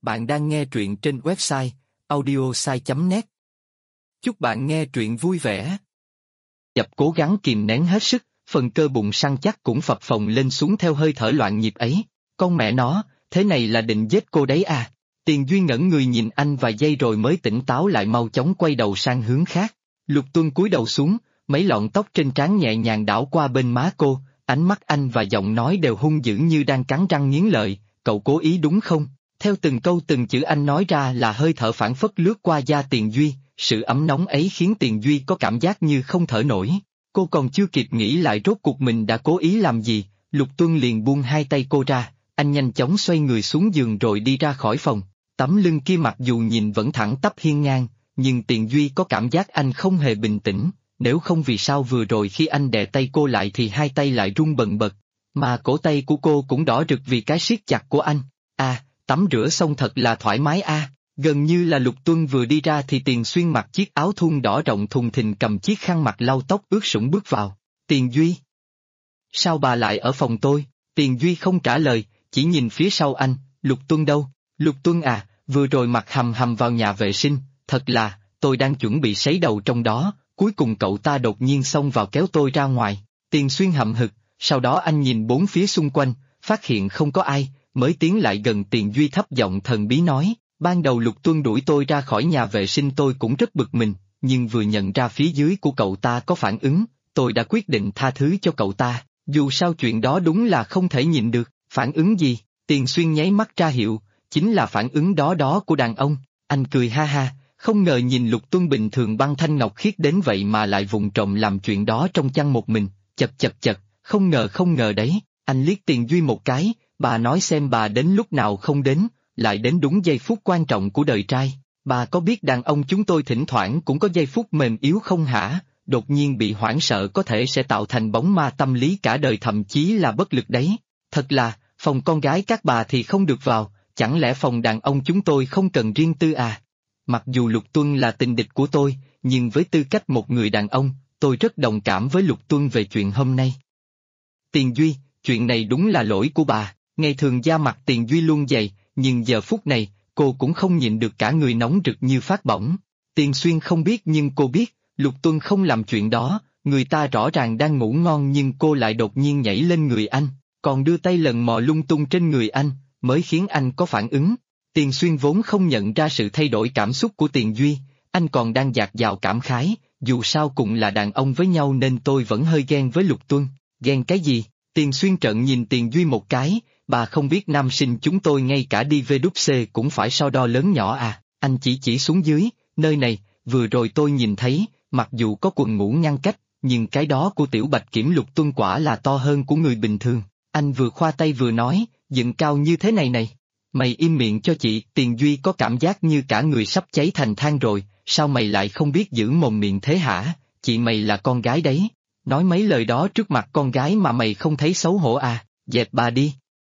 Bạn đang nghe truyện trên website audiosai.net. Chúc bạn nghe truyện vui vẻ. Dập cố gắng kìm nén hết sức, phần cơ bụng săn chắc cũng phập phồng lên xuống theo hơi thở loạn nhịp ấy. Con mẹ nó, thế này là định giết cô đấy à? Tiền Duy ngẩn người nhìn anh vài giây rồi mới tỉnh táo lại, mau chóng quay đầu sang hướng khác. Lục Tuân cúi đầu xuống, mấy lọn tóc trên trán nhẹ nhàng đảo qua bên má cô, ánh mắt anh và giọng nói đều hung dữ như đang cắn răng nghiến lợi. Cậu cố ý đúng không? Theo từng câu từng chữ anh nói ra là hơi thở phảng phất lướt qua da Tiền Duy, sự ấm nóng ấy khiến Tiền Duy có cảm giác như không thở nổi. Cô còn chưa kịp nghĩ lại rốt cuộc mình đã cố ý làm gì, Lục Tuân liền buông hai tay cô ra, anh nhanh chóng xoay người xuống giường rồi đi ra khỏi phòng. Tấm lưng kia mặc dù nhìn vẫn thẳng tắp hiên ngang, nhưng Tiền Duy có cảm giác anh không hề bình tĩnh, nếu không vì sao vừa rồi khi anh đè tay cô lại thì hai tay lại run bần bật, mà cổ tay của cô cũng đỏ rực vì cái siết chặt của anh. Tắm rửa xong thật là thoải mái a. Gần như là Lục Tuân vừa đi ra thì Tiền Xuyên mặc chiếc áo thun đỏ rộng thùng thình cầm chiếc khăn mặt lau tóc ướt sũng bước vào. Tiền Duy. Sao bà lại ở phòng tôi? Tiền Duy không trả lời, chỉ nhìn phía sau anh. Lục Tuân đâu? Lục Tuân à, vừa rồi mặc hầm hầm vào nhà vệ sinh, thật là, tôi đang chuẩn bị sấy đầu trong đó, cuối cùng cậu ta đột nhiên xông vào kéo tôi ra ngoài. Tiền Xuyên hậm hực, sau đó anh nhìn bốn phía xung quanh, phát hiện không có ai, mới tiến lại gần Tiền Duy thấp giọng thần bí nói, ban đầu Lục Tuân đuổi tôi ra khỏi nhà vệ sinh tôi cũng rất bực mình, nhưng vừa nhận ra phía dưới của cậu ta có phản ứng, tôi đã quyết định tha thứ cho cậu ta, dù sao chuyện đó đúng là không thể nhịn được. Phản ứng gì? Tiền Xuyên nháy mắt ra hiệu, chính là phản ứng đó của đàn ông. Anh cười ha ha, không ngờ nhìn Lục Tuân bình thường băng thanh ngọc khiết đến vậy mà lại vụng trộm làm chuyện đó trong chăn một mình, chật, không ngờ đấy. Anh liếc Tiền Duy một cái, bà nói xem bà đến lúc nào không đến, lại đến đúng giây phút quan trọng của đời trai. Bà có biết đàn ông chúng tôi thỉnh thoảng cũng có giây phút mềm yếu không hả? Đột nhiên bị hoảng sợ có thể sẽ tạo thành bóng ma tâm lý cả đời, thậm chí là bất lực đấy. Thật là, phòng con gái các bà thì không được vào, chẳng lẽ phòng đàn ông chúng tôi không cần riêng tư à? Mặc dù Lục Tuân là tình địch của tôi, nhưng với tư cách một người đàn ông, tôi rất đồng cảm với Lục Tuân về chuyện hôm nay. Tiền Duy, chuyện này đúng là lỗi của bà. Ngày thường da mặt Tiền Duy luôn dày, nhưng giờ phút này, cô cũng không nhịn được, cả người nóng rực như phát bỏng. Tiền Xuyên không biết nhưng cô biết, Lục Tuân không làm chuyện đó, người ta rõ ràng đang ngủ ngon nhưng cô lại đột nhiên nhảy lên người anh, còn đưa tay lần mò lung tung trên người anh, mới khiến anh có phản ứng. Tiền Xuyên vốn không nhận ra sự thay đổi cảm xúc của Tiền Duy, anh còn đang dạt dào cảm khái, dù sao cũng là đàn ông với nhau nên tôi vẫn hơi ghen với Lục Tuân. Ghen cái gì? Tiền Xuyên trợn nhìn Tiền Duy một cái, bà không biết nam sinh chúng tôi ngay cả đi VWC cũng phải so đo lớn nhỏ à? Anh chỉ xuống dưới, nơi này, vừa rồi tôi nhìn thấy, mặc dù có quần ngủ ngăn cách, nhưng cái đó của Tiểu Bạch Kiểm Lục Tuân quả là to hơn của người bình thường. Anh vừa khoa tay vừa nói, dựng cao như thế này. Mày im miệng cho chị. Tiền Duy có cảm giác như cả người sắp cháy thành than rồi, sao mày lại không biết giữ mồm miệng thế hả? Chị mày là con gái đấy, nói mấy lời đó trước mặt con gái mà mày không thấy xấu hổ à? Dẹp bà đi.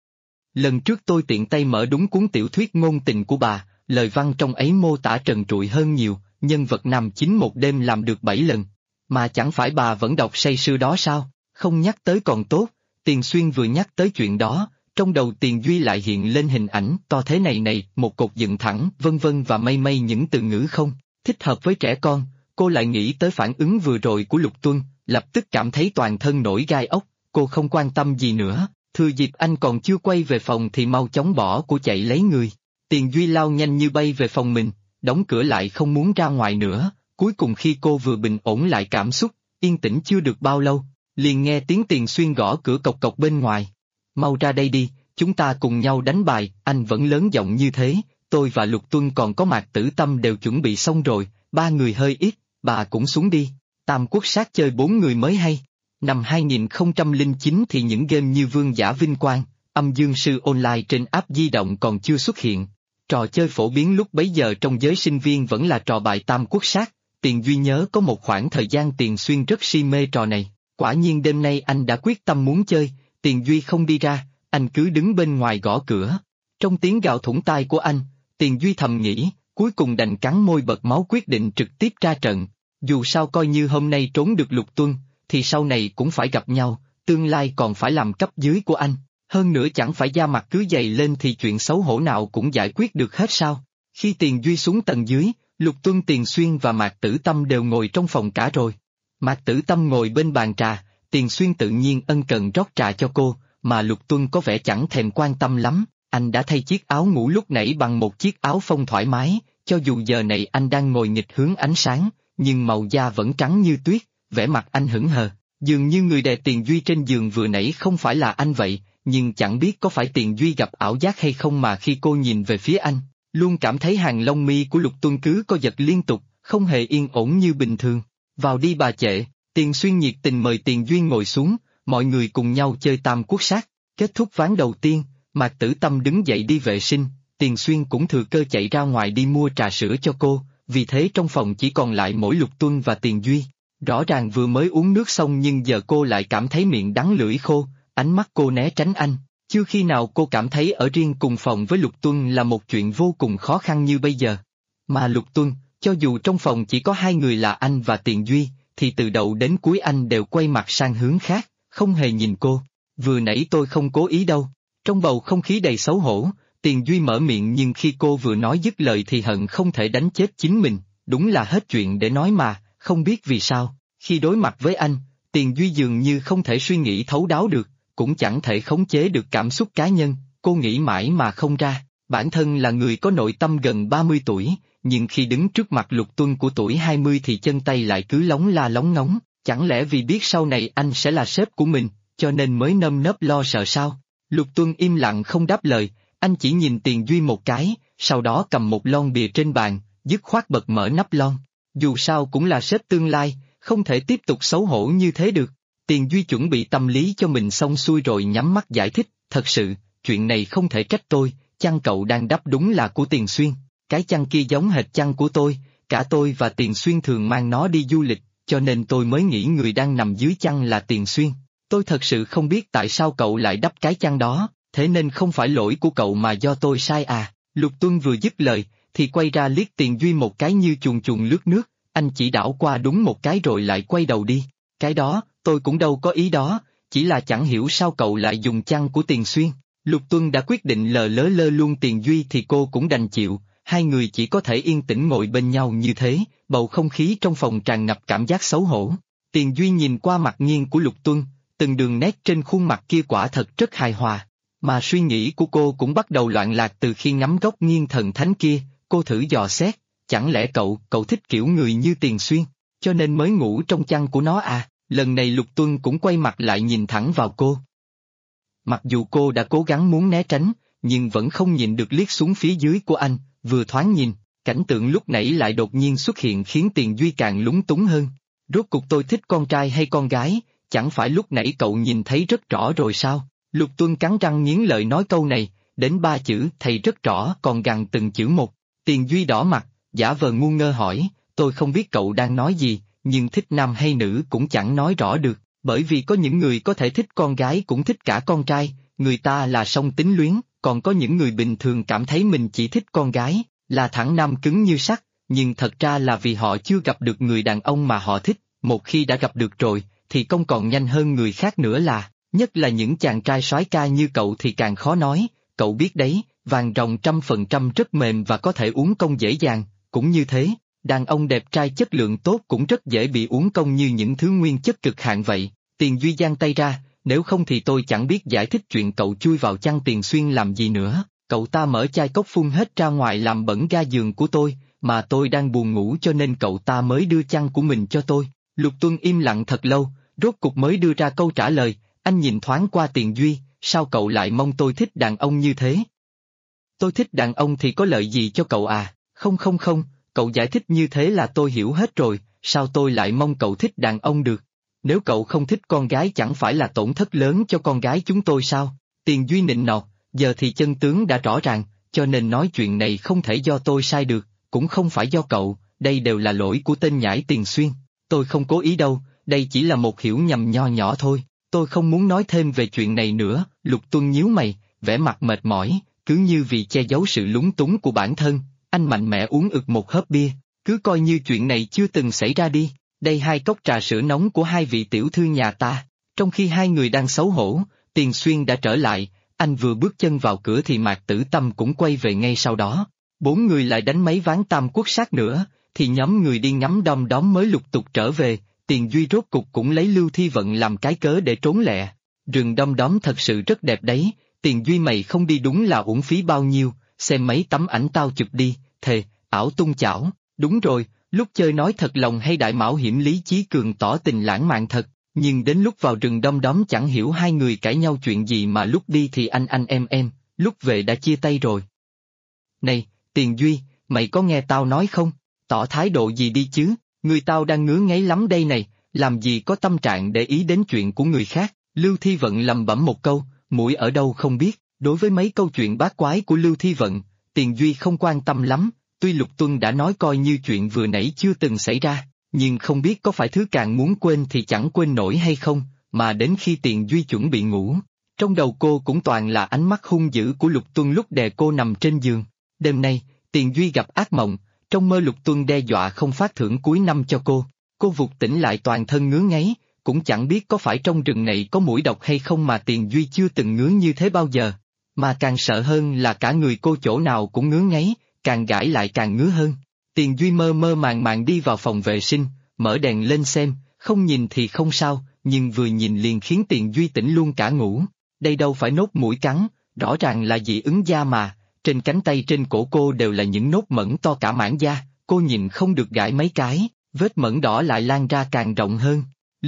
Lần trước tôi tiện tay mở đúng cuốn tiểu thuyết ngôn tình của bà, lời văn trong ấy mô tả trần trụi hơn nhiều, nhân vật nam chính một đêm làm được 7 lần. Mà chẳng phải bà vẫn đọc say sưa đó sao? Không nhắc tới còn tốt. Tiền Xuyên vừa nhắc tới chuyện đó, trong đầu Tiền Duy lại hiện lên hình ảnh to thế này, một cột dựng thẳng, vân vân và mây những từ ngữ không thích hợp với trẻ con. Cô lại nghĩ tới phản ứng vừa rồi của Lục Tuân, lập tức cảm thấy toàn thân nổi gai ốc. Cô không quan tâm gì nữa, thừa dịp anh còn chưa quay về phòng thì mau chóng bỏ cô chạy lấy người. Tiền Duy lao nhanh như bay về phòng mình, đóng cửa lại không muốn ra ngoài nữa. Cuối cùng khi cô vừa bình ổn lại cảm xúc, yên tĩnh chưa được bao lâu, liền nghe tiếng Tiền Xuyên gõ cửa cộc cộc bên ngoài. Mau ra đây đi, chúng ta cùng nhau đánh bài. Anh vẫn lớn giọng như thế, tôi và Lục Tuân còn có Mạc Tử Tâm đều chuẩn bị xong rồi, 3 người hơi ít, bà cũng xuống đi. Tam Quốc Sát chơi 4 người mới hay. Năm 2009 thì những game như Vương Giả Vinh Quang, Âm Dương Sư Online trên app di động còn chưa xuất hiện. Trò chơi phổ biến lúc bấy giờ trong giới sinh viên vẫn là trò bài Tam Quốc Sát. Tiền Duy nhớ có một khoảng thời gian Tiền Xuyên rất si mê trò này. Quả nhiên đêm nay anh đã quyết tâm muốn chơi. Tiền Duy không đi ra, anh cứ đứng bên ngoài gõ cửa. Trong tiếng gào thủng tai của anh, Tiền Duy thầm nghĩ, cuối cùng đành cắn môi bật máu quyết định trực tiếp ra trận. Dù sao coi như hôm nay trốn được Lục Tuân, thì sau này cũng phải gặp nhau, tương lai còn phải làm cấp dưới của anh. Hơn nữa chẳng phải da mặt cứ dày lên thì chuyện xấu hổ nào cũng giải quyết được hết sao? Khi Tiền Duy xuống tầng dưới, Lục Tuân, Tiền Xuyên và Mạc Tử Tâm đều ngồi trong phòng cả rồi. Mạc Tử Tâm ngồi bên bàn trà, Tiền Xuyên tự nhiên ân cần rót trà cho cô, mà Lục Tuân có vẻ chẳng thèm quan tâm lắm. Anh đã thay chiếc áo ngủ lúc nãy bằng một chiếc áo phông thoải mái, cho dù giờ này anh đang ngồi nghịch hướng ánh sáng, nhưng màu da vẫn trắng như tuyết, vẻ mặt anh hững hờ, dường như người đè Tiền Duy trên giường vừa nãy không phải là anh vậy, nhưng chẳng biết có phải Tiền Duy gặp ảo giác hay không mà khi cô nhìn về phía anh, luôn cảm thấy hàng lông mi của Lục Tuân cứ co giật liên tục, không hề yên ổn như bình thường. Vào đi bà trệ, Tiền Xuyên nhiệt tình mời Tiền Duy ngồi xuống, mọi người cùng nhau chơi tam quốc sát. Kết thúc ván đầu tiên, Mạc Tử Tâm đứng dậy đi vệ sinh, Tiền Xuyên cũng thừa cơ chạy ra ngoài đi mua trà sữa cho cô, vì thế trong phòng chỉ còn lại mỗi Lục Tuân và Tiền Duy. Rõ ràng vừa mới uống nước xong nhưng giờ cô lại cảm thấy miệng đắng lưỡi khô, ánh mắt cô né tránh anh. Chưa khi nào cô cảm thấy ở riêng cùng phòng với Lục Tuân là một chuyện vô cùng khó khăn như bây giờ. Mà Lục Tuân, cho dù trong phòng chỉ có hai người là anh và Tiền Duy, thì từ đầu đến cuối anh đều quay mặt sang hướng khác, không hề nhìn cô. Vừa nãy tôi không cố ý đâu. Trong bầu không khí đầy xấu hổ, Tiền Duy mở miệng nhưng khi cô vừa nói dứt lời thì hận không thể đánh chết chính mình, đúng là hết chuyện để nói mà, không biết vì sao, khi đối mặt với anh, Tiền Duy dường như không thể suy nghĩ thấu đáo được, cũng chẳng thể khống chế được cảm xúc cá nhân, cô nghĩ mãi mà không ra, bản thân là người có nội tâm gần 30 tuổi, nhưng khi đứng trước mặt Lục Tuân của tuổi 20 thì chân tay lại cứ lóng la lóng ngóng, chẳng lẽ vì biết sau này anh sẽ là sếp của mình, cho nên mới nơm nớp lo sợ sao? Lục Tuân im lặng không đáp lời, anh chỉ nhìn Tiền Duy một cái, sau đó cầm một lon bia trên bàn, dứt khoát bật mở nắp lon. Dù sao cũng là sếp tương lai, không thể tiếp tục xấu hổ như thế được. Tiền Duy chuẩn bị tâm lý cho mình xong xuôi rồi nhắm mắt giải thích, thật sự, chuyện này không thể trách tôi, chăn cậu đang đắp đúng là của Tiền Xuyên, cái chăn kia giống hệt chăn của tôi, cả tôi và Tiền Xuyên thường mang nó đi du lịch, cho nên tôi mới nghĩ người đang nằm dưới chăn là Tiền Xuyên. Tôi thật sự không biết tại sao cậu lại đắp cái chăn đó, thế nên không phải lỗi của cậu mà do tôi sai à. Lục Tuân vừa dứt lời, thì quay ra liếc Tiền Duy một cái như chuồn chuồn lướt nước, anh chỉ đảo qua đúng một cái rồi lại quay đầu đi. Cái đó, tôi cũng đâu có ý đó, chỉ là chẳng hiểu sao cậu lại dùng chăn của Tiền Xuyên. Lục Tuân đã quyết định lờ lớ lơ luôn Tiền Duy thì cô cũng đành chịu, hai người chỉ có thể yên tĩnh ngồi bên nhau như thế, bầu không khí trong phòng tràn ngập cảm giác xấu hổ. Tiền Duy nhìn qua mặt nghiêng của Lục Tuân, từng đường nét trên khuôn mặt kia quả thật rất hài hòa, mà suy nghĩ của cô cũng bắt đầu loạn lạc từ khi ngắm góc nghiêng thần thánh kia, cô thử dò xét, chẳng lẽ cậu thích kiểu người như Tiền Xuyên, cho nên mới ngủ trong chăn của nó à, lần này Lục Tuân cũng quay mặt lại nhìn thẳng vào cô. Mặc dù cô đã cố gắng muốn né tránh, nhưng vẫn không nhịn được liếc xuống phía dưới của anh, vừa thoáng nhìn, cảnh tượng lúc nãy lại đột nhiên xuất hiện khiến Tiền Duy càng lúng túng hơn. Rốt cuộc tôi thích con trai hay con gái, chẳng phải lúc nãy cậu nhìn thấy rất rõ rồi sao? Lục Tuân cắn răng nghiến lợi nói câu này, đến 3 chữ thầy rất rõ còn gằn từng chữ một. Tiền Duy đỏ mặt, giả vờ ngu ngơ hỏi, tôi không biết cậu đang nói gì, nhưng thích nam hay nữ cũng chẳng nói rõ được, bởi vì có những người có thể thích con gái cũng thích cả con trai, người ta là song tính luyến, còn có những người bình thường cảm thấy mình chỉ thích con gái, là thẳng nam cứng như sắt, nhưng thật ra là vì họ chưa gặp được người đàn ông mà họ thích, một khi đã gặp được rồi, thì không còn nhanh hơn người khác nữa là, nhất là những chàng trai soái ca như cậu thì càng khó nói, cậu biết đấy, vàng ròng 100% rất mềm và có thể uống công dễ dàng, cũng như thế, đàn ông đẹp trai chất lượng tốt cũng rất dễ bị uống công như những thứ nguyên chất cực hạn vậy. Tiền Duy giang tay ra, nếu không thì tôi chẳng biết giải thích chuyện cậu chui vào chăn Tiền Xuyên làm gì nữa, cậu ta mở chai cốc phun hết ra ngoài làm bẩn ga giường của tôi, mà tôi đang buồn ngủ cho nên cậu ta mới đưa chăn của mình cho tôi. Lục Tuân im lặng thật lâu, rốt cục mới đưa ra câu trả lời, anh nhìn thoáng qua Tiền Duy, sao cậu lại mong tôi thích đàn ông như thế? Tôi thích đàn ông thì có lợi gì cho cậu à? Không, cậu giải thích như thế là tôi hiểu hết rồi, sao tôi lại mong cậu thích đàn ông được? Nếu cậu không thích con gái chẳng phải là tổn thất lớn cho con gái chúng tôi sao? Tiền Duy nịnh nọt, giờ thì chân tướng đã rõ ràng, cho nên nói chuyện này không thể do tôi sai được, cũng không phải do cậu, đây đều là lỗi của tên nhãi Tiền Xuyên, tôi không cố ý đâu, đây chỉ là một hiểu nhầm nho nhỏ thôi, tôi không muốn nói thêm về chuyện này nữa. Lục Tuân nhíu mày, vẻ mặt mệt mỏi, cứ như vì che giấu sự lúng túng của bản thân, anh mạnh mẽ uống ực một hớp bia, cứ coi như chuyện này chưa từng xảy ra đi, đây 2 cốc trà sữa nóng của 2 vị tiểu thư nhà ta. Trong khi hai người đang xấu hổ, Tiền Xuyên đã trở lại, Anh vừa bước chân vào cửa thì Mạc Tử Tâm cũng quay về ngay sau đó. Bốn người lại đánh mấy ván tam quốc sát nữa, thì nhóm người đi ngắm đom đóm mới lục tục trở về. Tiền Duy rốt cục cũng lấy Lưu Thi Vận làm cái cớ để trốn lẹ. Rừng đom đóm thật sự rất đẹp đấy, Tiền Duy mày không đi đúng là uổng phí bao nhiêu, xem mấy tấm ảnh tao chụp đi, thề, ảo tung chảo. Đúng rồi, lúc chơi nói thật lòng hay đại mạo hiểm Lý Chí Cường tỏ tình lãng mạn thật, nhưng đến lúc vào rừng đom đóm chẳng hiểu hai người cãi nhau chuyện gì mà lúc đi thì anh em, lúc về đã chia tay rồi. Này, Tiền Duy, mày có nghe tao nói không? Tỏ thái độ gì đi chứ, người tao đang ngứa ngáy lắm đây này, làm gì có tâm trạng để ý đến chuyện của người khác. Lưu Thi Vận lẩm bẩm một câu, mũi ở đâu không biết, đối với mấy câu chuyện bát quái của Lưu Thi Vận, Tiền Duy không quan tâm lắm, tuy Lục Tuân đã nói coi như chuyện vừa nãy chưa từng xảy ra, nhưng không biết có phải thứ càng muốn quên thì chẳng quên nổi hay không, mà đến khi Tiền Duy chuẩn bị ngủ, trong đầu cô cũng toàn là ánh mắt hung dữ của Lục Tuân lúc đè cô nằm trên giường. Đêm nay, Tiền Duy gặp ác mộng, trong mơ Lục Tuân đe dọa không phát thưởng cuối năm cho cô vụt tỉnh lại toàn thân ngứa ngáy, cũng chẳng biết có phải trong rừng này có muỗi độc hay không mà Tiền Duy chưa từng ngứa như thế bao giờ, mà càng sợ hơn là cả người cô chỗ nào cũng ngứa ngáy, càng gãi lại càng ngứa hơn. Tiền Duy mơ mơ màng màng đi vào phòng vệ sinh, mở đèn lên xem, không nhìn thì không sao, nhưng vừa nhìn liền khiến Tiền Duy tỉnh luôn cả ngủ. Đây đâu phải nốt muỗi cắn, rõ ràng là dị ứng da mà, trên cánh tay trên cổ cô đều là những nốt mẩn to cả mảng da, cô nhìn không được gãi mấy cái, vết mẩn đỏ lại lan ra càng rộng hơn.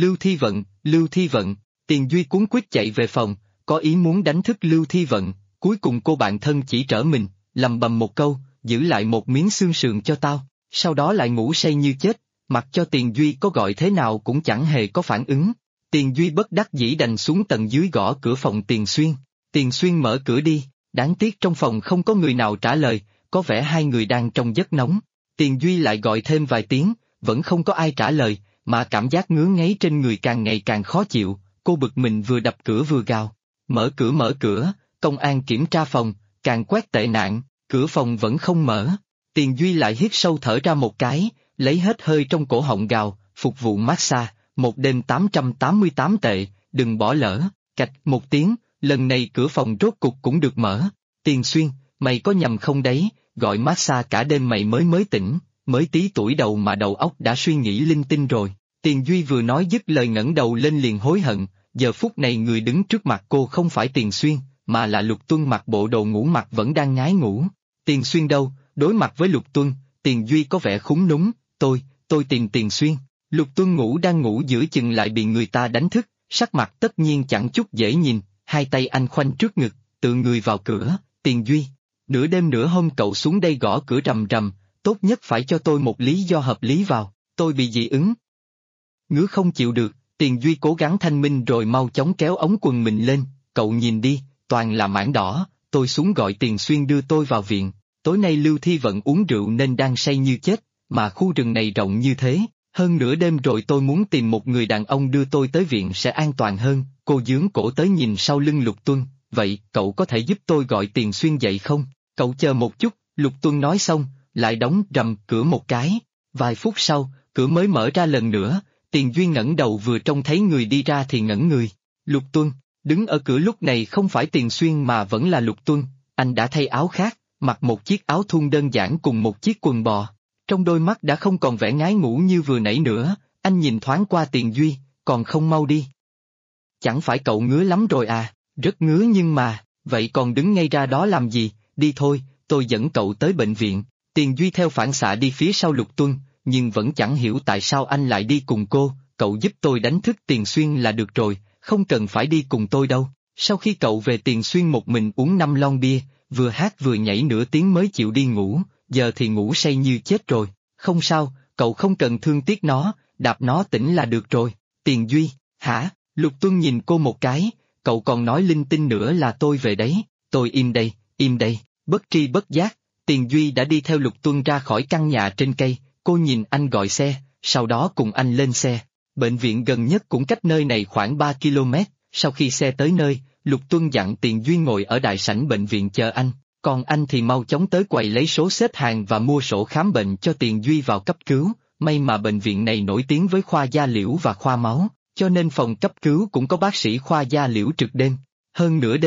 Lưu Thi Vận, Tiền Duy cuống quýt chạy về phòng, có ý muốn đánh thức Lưu Thi Vận, cuối cùng cô bạn thân chỉ trở mình, lầm bầm một câu, giữ lại một miếng xương sườn cho tao, sau đó lại ngủ say như chết, mặc cho Tiền Duy có gọi thế nào cũng chẳng hề có phản ứng. Tiền Duy bất đắc dĩ đành xuống tầng dưới gõ cửa phòng Tiền Xuyên mở cửa đi, đáng tiếc trong phòng không có người nào trả lời, có vẻ hai người đang trong giấc nóng. Tiền Duy lại gọi thêm vài tiếng, vẫn không có ai trả lời, mà cảm giác ngứa ngáy trên người càng ngày càng khó chịu, cô bực mình vừa đập cửa vừa gào. Mở cửa, công an kiểm tra phòng, càng quét tệ nạn, cửa phòng vẫn không mở. Tiền Duy lại hít sâu thở ra một cái, lấy hết hơi trong cổ họng gào, phục vụ massage, một đêm 888 tệ, đừng bỏ lỡ. Cạch một tiếng, lần này cửa phòng rốt cục cũng được mở. Tiền Xuyên, mày có nhầm không đấy, gọi massage cả đêm mày mới tỉnh, mới tí tuổi đầu mà đầu óc đã suy nghĩ linh tinh rồi. Tiền Duy vừa nói dứt lời ngẩng đầu lên liền hối hận, giờ phút này người đứng trước mặt cô không phải Tiền Xuyên, mà là Lục Tuân mặc bộ đồ ngủ mặt vẫn đang ngái ngủ. Tiền Xuyên đâu, đối mặt với Lục Tuân, Tiền Duy có vẻ khúng núng, tôi tìm Tiền Xuyên. Lục Tuân đang ngủ giữa chừng lại bị người ta đánh thức, sắc mặt tất nhiên chẳng chút dễ nhìn, hai tay anh khoanh trước ngực, tự người vào cửa. Tiền Duy, nửa đêm nửa hôm cậu xuống đây gõ cửa rầm rầm, tốt nhất phải cho tôi một lý do hợp lý vào, tôi bị dị ứng. Ngứa không chịu được, Tiền Duy cố gắng thanh minh rồi mau chóng kéo ống quần mình lên, cậu nhìn đi, toàn là mảng đỏ, tôi xuống gọi Tiền Xuyên đưa tôi vào viện. Tối nay Lưu Thi Vận uống rượu nên đang say như chết, mà khu rừng này rộng như thế, hơn nửa đêm rồi tôi muốn tìm một người đàn ông đưa tôi tới viện sẽ an toàn hơn. Cô dướng cổ tới nhìn sau lưng Lục Tuân, vậy cậu có thể giúp tôi gọi Tiền Xuyên dậy không? Cậu chờ một chút, Lục Tuân nói xong, lại đóng rầm cửa một cái. Vài phút sau, cửa mới mở ra lần nữa, Tiền Duy ngẩng đầu vừa trông thấy người đi ra thì ngẩn người. Lục Tuân, đứng ở cửa lúc này không phải Tiền Xuyên mà vẫn là Lục Tuân, anh đã thay áo khác, mặc một chiếc áo thun đơn giản cùng một chiếc quần bò. Trong đôi mắt đã không còn vẻ ngái ngủ như vừa nãy nữa, anh nhìn thoáng qua Tiền Duy, còn không mau đi. Chẳng phải cậu ngứa lắm rồi à, rất ngứa nhưng mà, vậy còn đứng ngay ra đó làm gì, đi thôi, tôi dẫn cậu tới bệnh viện. Tiền Duy theo phản xạ đi phía sau Lục Tuân, nhưng vẫn chẳng hiểu tại sao anh lại đi cùng cô, cậu giúp tôi đánh thức Tiền Xuyên là được rồi, không cần phải đi cùng tôi đâu. Sau khi cậu về Tiền Xuyên một mình uống 5 lon bia, vừa hát vừa nhảy nửa tiếng mới chịu đi ngủ, giờ thì ngủ say như chết rồi, không sao, cậu không cần thương tiếc nó, đạp nó tỉnh là được rồi. Tiền Duy, hả? Lục Tuân nhìn cô một cái, cậu còn nói linh tinh nữa là tôi về đấy, tôi im đây, bất tri bất giác, Tiền Duy đã đi theo Lục Tuân ra khỏi căn nhà trên cây, cô nhìn anh gọi xe, sau đó cùng anh lên xe. Bệnh viện gần nhất cũng cách nơi này khoảng 3 km, sau khi xe tới nơi, Lục Tuân dặn Tiền Duy ngồi ở đại sảnh bệnh viện chờ anh, còn anh thì mau chóng tới quầy lấy số xếp hàng và mua sổ khám bệnh cho Tiền Duy vào cấp cứu. May mà bệnh viện này nổi tiếng với khoa da liễu và khoa máu, cho nên phòng cấp cứu cũng có bác sĩ khoa da liễu trực đêm. Hơn nửa đêm,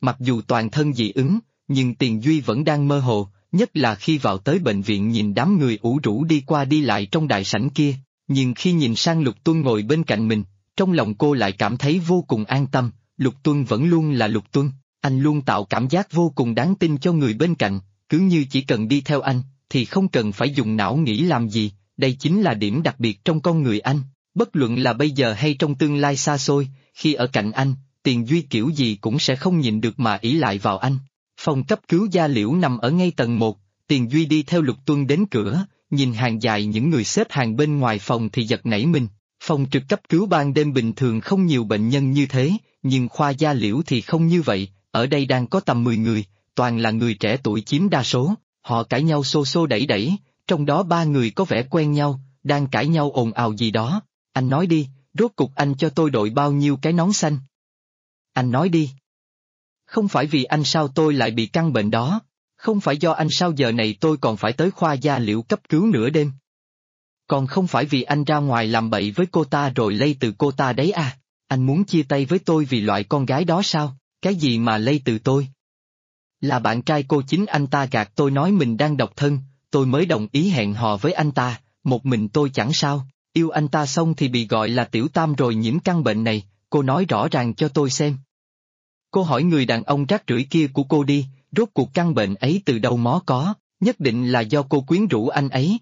mặc dù toàn thân dị ứng, nhưng Tiền Duy vẫn đang mơ hồ, nhất là khi vào tới bệnh viện nhìn đám người ủ rũ đi qua đi lại trong đại sảnh kia, nhưng khi nhìn sang Lục Tuân ngồi bên cạnh mình, trong lòng cô lại cảm thấy vô cùng an tâm, Lục Tuân vẫn luôn là Lục Tuân, anh luôn tạo cảm giác vô cùng đáng tin cho người bên cạnh, cứ như chỉ cần đi theo anh, thì không cần phải dùng não nghĩ làm gì, đây chính là điểm đặc biệt trong con người anh, bất luận là bây giờ hay trong tương lai xa xôi, khi ở cạnh anh, Tiền Duy kiểu gì cũng sẽ không nhịn được mà ỷ lại vào anh. Phòng cấp cứu Gia Liễu nằm ở ngay tầng 1, Tiền Duy đi theo Lục Tuân đến cửa, nhìn hàng dài những người xếp hàng bên ngoài phòng thì giật nảy mình. Phòng trực cấp cứu ban đêm bình thường không nhiều bệnh nhân như thế, nhưng khoa Gia Liễu thì không như vậy, ở đây đang có tầm 10 người, toàn là người trẻ tuổi chiếm đa số, họ cãi nhau xô xô đẩy đẩy, trong đó 3 người có vẻ quen nhau, đang cãi nhau ồn ào gì đó. Anh nói đi, rốt cục anh cho tôi đội bao nhiêu cái nón xanh? Anh nói đi. Không phải vì anh sao tôi lại bị căn bệnh đó, không phải do anh sao giờ này tôi còn phải tới khoa Gia Liễu cấp cứu nửa đêm. Còn không phải vì anh ra ngoài làm bậy với cô ta rồi lây từ cô ta đấy à, anh muốn chia tay với tôi vì loại con gái đó sao, cái gì mà lây từ tôi? Là bạn trai cô chính anh ta gạt tôi nói mình đang độc thân, tôi mới đồng ý hẹn hò với anh ta, một mình tôi chẳng sao, yêu anh ta xong thì bị gọi là tiểu tam rồi nhiễm căn bệnh này, cô nói rõ ràng cho tôi xem. Cô hỏi người đàn ông rác rưởi kia của cô đi, rốt cuộc căn bệnh ấy từ đâu mó có, nhất định là do cô quyến rũ anh ấy.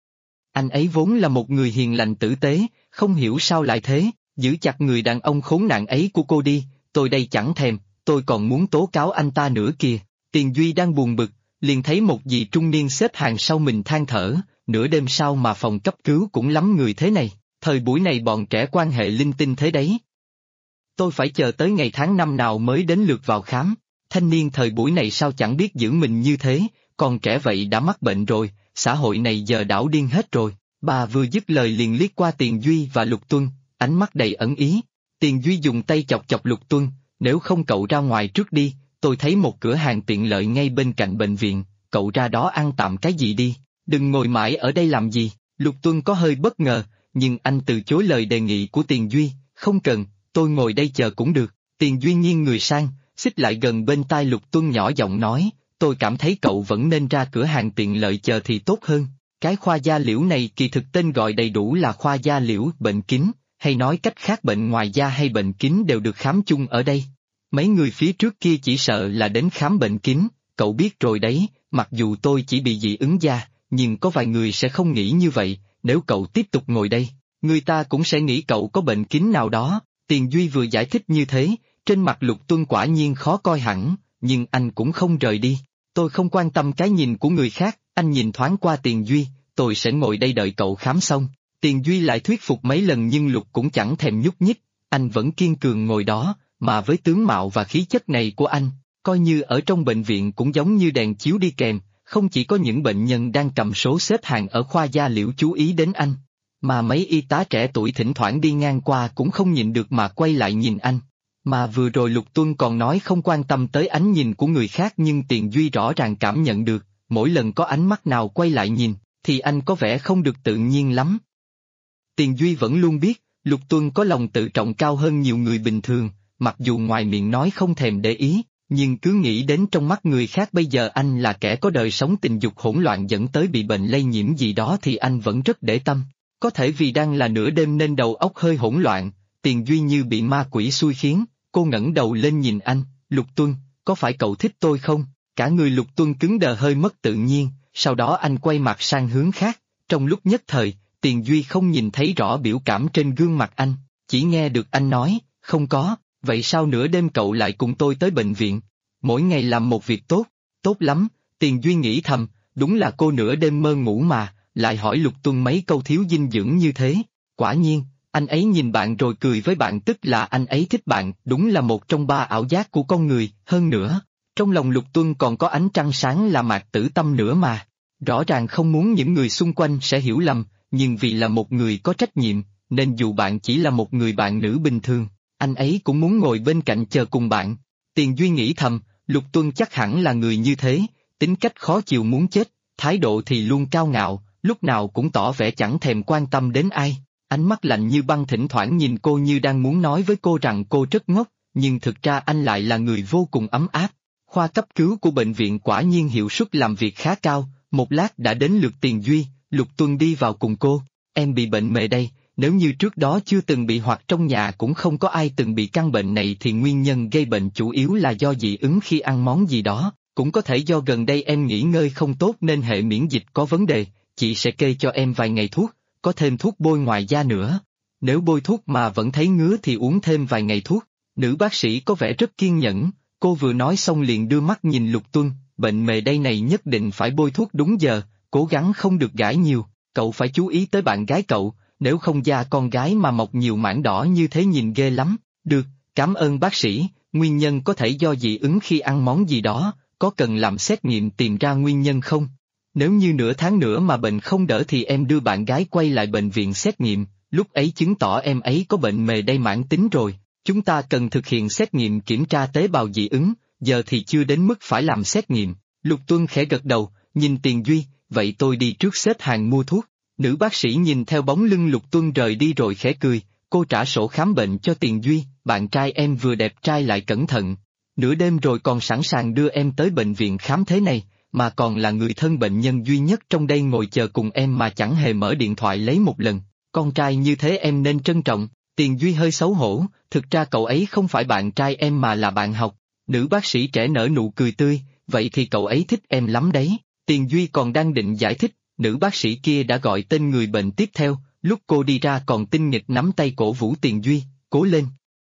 Anh ấy vốn là một người hiền lành tử tế, không hiểu sao lại thế, giữ chặt người đàn ông khốn nạn ấy của cô đi, tôi đây chẳng thèm, tôi còn muốn tố cáo anh ta nữa kìa. Tiền Duy đang buồn bực, liền thấy một dì trung niên xếp hàng sau mình than thở, nửa đêm sau mà phòng cấp cứu cũng lắm người thế này, thời buổi này bọn trẻ quan hệ linh tinh thế đấy. Tôi phải chờ tới ngày tháng năm nào mới đến lượt vào khám, thanh niên thời buổi này sao chẳng biết giữ mình như thế, còn trẻ vậy đã mắc bệnh rồi, xã hội này giờ đảo điên hết rồi. Bà vừa dứt lời liền liếc qua Tiền Duy và Lục Tuân, ánh mắt đầy ẩn ý. Tiền Duy dùng tay chọc chọc Lục Tuân, nếu không cậu ra ngoài trước đi, tôi thấy một cửa hàng tiện lợi ngay bên cạnh bệnh viện, cậu ra đó ăn tạm cái gì đi, đừng ngồi mãi ở đây làm gì. Lục Tuân có hơi bất ngờ, nhưng anh từ chối lời đề nghị của Tiền Duy, không cần, tôi ngồi đây chờ cũng được. Tiền Duy nghiêng người sang, xích lại gần bên tai Lục Tuân nhỏ giọng nói, tôi cảm thấy cậu vẫn nên ra cửa hàng tiện lợi chờ thì tốt hơn. Cái khoa Gia Liễu này kỳ thực tên gọi đầy đủ là khoa Gia Liễu bệnh kính, hay nói cách khác bệnh ngoài da hay bệnh kính đều được khám chung ở đây. Mấy người phía trước kia chỉ sợ là đến khám bệnh kính, cậu biết rồi đấy, mặc dù tôi chỉ bị dị ứng da, nhưng có vài người sẽ không nghĩ như vậy, nếu cậu tiếp tục ngồi đây, người ta cũng sẽ nghĩ cậu có bệnh kính nào đó. Tiền Duy vừa giải thích như thế, trên mặt Lục Tuân quả nhiên khó coi hẳn, nhưng anh cũng không rời đi. Tôi không quan tâm cái nhìn của người khác, anh nhìn thoáng qua Tiền Duy, tôi sẽ ngồi đây đợi cậu khám xong. Tiền Duy lại thuyết phục mấy lần nhưng Lục cũng chẳng thèm nhúc nhích, anh vẫn kiên cường ngồi đó, mà với tướng mạo và khí chất này của anh, coi như ở trong bệnh viện cũng giống như đèn chiếu đi kèm, không chỉ có những bệnh nhân đang cầm số xếp hàng ở khoa Gia Liễu chú ý đến anh, mà mấy y tá trẻ tuổi thỉnh thoảng đi ngang qua cũng không nhịn được mà quay lại nhìn anh. Mà vừa rồi Lục Tuân còn nói không quan tâm tới ánh nhìn của người khác nhưng Tiền Duy rõ ràng cảm nhận được, mỗi lần có ánh mắt nào quay lại nhìn, thì anh có vẻ không được tự nhiên lắm. Tiền Duy vẫn luôn biết, Lục Tuân có lòng tự trọng cao hơn nhiều người bình thường, mặc dù ngoài miệng nói không thèm để ý, nhưng cứ nghĩ đến trong mắt người khác bây giờ anh là kẻ có đời sống tình dục hỗn loạn dẫn tới bị bệnh lây nhiễm gì đó thì anh vẫn rất để tâm. Có thể vì đang là nửa đêm nên đầu óc hơi hỗn loạn, Tiền Duy như bị ma quỷ xui khiến, cô ngẩng đầu lên nhìn anh, Lục Tuân, có phải cậu thích tôi không? Cả người Lục Tuân cứng đờ hơi mất tự nhiên, sau đó anh quay mặt sang hướng khác, trong lúc nhất thời, Tiền Duy không nhìn thấy rõ biểu cảm trên gương mặt anh, chỉ nghe được anh nói, không có, vậy sao nửa đêm cậu lại cùng tôi tới bệnh viện? Mỗi ngày làm một việc tốt, tốt lắm, Tiền Duy nghĩ thầm, đúng là cô nửa đêm mơ ngủ mà, lại hỏi Lục Tuân mấy câu thiếu dinh dưỡng như thế, quả nhiên, anh ấy nhìn bạn rồi cười với bạn tức là anh ấy thích bạn, đúng là một trong 3 ảo giác của con người, hơn nữa, trong lòng Lục Tuân còn có ánh trăng sáng là Mạc Tử Tâm nữa mà, rõ ràng không muốn những người xung quanh sẽ hiểu lầm, nhưng vì là một người có trách nhiệm, nên dù bạn chỉ là một người bạn nữ bình thường, anh ấy cũng muốn ngồi bên cạnh chờ cùng bạn. Tiền Duy nghĩ thầm, Lục Tuân chắc hẳn là người như thế, tính cách khó chịu muốn chết, thái độ thì luôn cao ngạo, lúc nào cũng tỏ vẻ chẳng thèm quan tâm đến ai, ánh mắt lạnh như băng thỉnh thoảng nhìn cô như đang muốn nói với cô rằng cô rất ngốc, nhưng thực ra anh lại là người vô cùng ấm áp. Khoa cấp cứu của bệnh viện quả nhiên hiệu suất làm việc khá cao, một lát đã đến lượt Tiền Duy, Lục Tuân đi vào cùng cô. Em bị bệnh mề đây, nếu như trước đó chưa từng bị hoặc trong nhà cũng không có ai từng bị căn bệnh này thì nguyên nhân gây bệnh chủ yếu là do dị ứng khi ăn món gì đó, cũng có thể do gần đây em nghỉ ngơi không tốt nên hệ miễn dịch có vấn đề, chị sẽ kê cho em vài ngày thuốc, có thêm thuốc bôi ngoài da nữa. Nếu bôi thuốc mà vẫn thấy ngứa thì uống thêm vài ngày thuốc. Nữ bác sĩ có vẻ rất kiên nhẫn, cô vừa nói xong liền đưa mắt nhìn Lục Tuân, bệnh mề đay này nhất định phải bôi thuốc đúng giờ, cố gắng không được gãi nhiều, cậu phải chú ý tới bạn gái cậu, nếu không da con gái mà mọc nhiều mảng đỏ như thế nhìn ghê lắm. Được, cảm ơn bác sĩ, nguyên nhân có thể do dị ứng khi ăn món gì đó, có cần làm xét nghiệm tìm ra nguyên nhân không? Nếu như nửa tháng nữa mà bệnh không đỡ thì em đưa bạn gái quay lại bệnh viện xét nghiệm, lúc ấy chứng tỏ em ấy có bệnh mề đay mãn tính rồi. Chúng ta cần thực hiện xét nghiệm kiểm tra tế bào dị ứng, giờ thì chưa đến mức phải làm xét nghiệm. Lục Tuân khẽ gật đầu, nhìn Tiền Duy, vậy tôi đi trước xếp hàng mua thuốc. Nữ bác sĩ nhìn theo bóng lưng Lục Tuân rời đi rồi khẽ cười, cô trả sổ khám bệnh cho Tiền Duy, bạn trai em vừa đẹp trai lại cẩn thận. Nửa đêm rồi còn sẵn sàng đưa em tới bệnh viện khám thế này, mà còn là người thân bệnh nhân duy nhất trong đây ngồi chờ cùng em mà chẳng hề mở điện thoại lấy một lần. Con trai như thế em nên trân trọng. Tiền Duy hơi xấu hổ, thực ra cậu ấy không phải bạn trai em mà là bạn học. Nữ bác sĩ trẻ nở nụ cười tươi, vậy thì cậu ấy thích em lắm đấy. Tiền Duy còn đang định giải thích, nữ bác sĩ kia đã gọi tên người bệnh tiếp theo, lúc cô đi ra còn tinh nghịch nắm tay cổ vũ Tiền Duy, cố lên.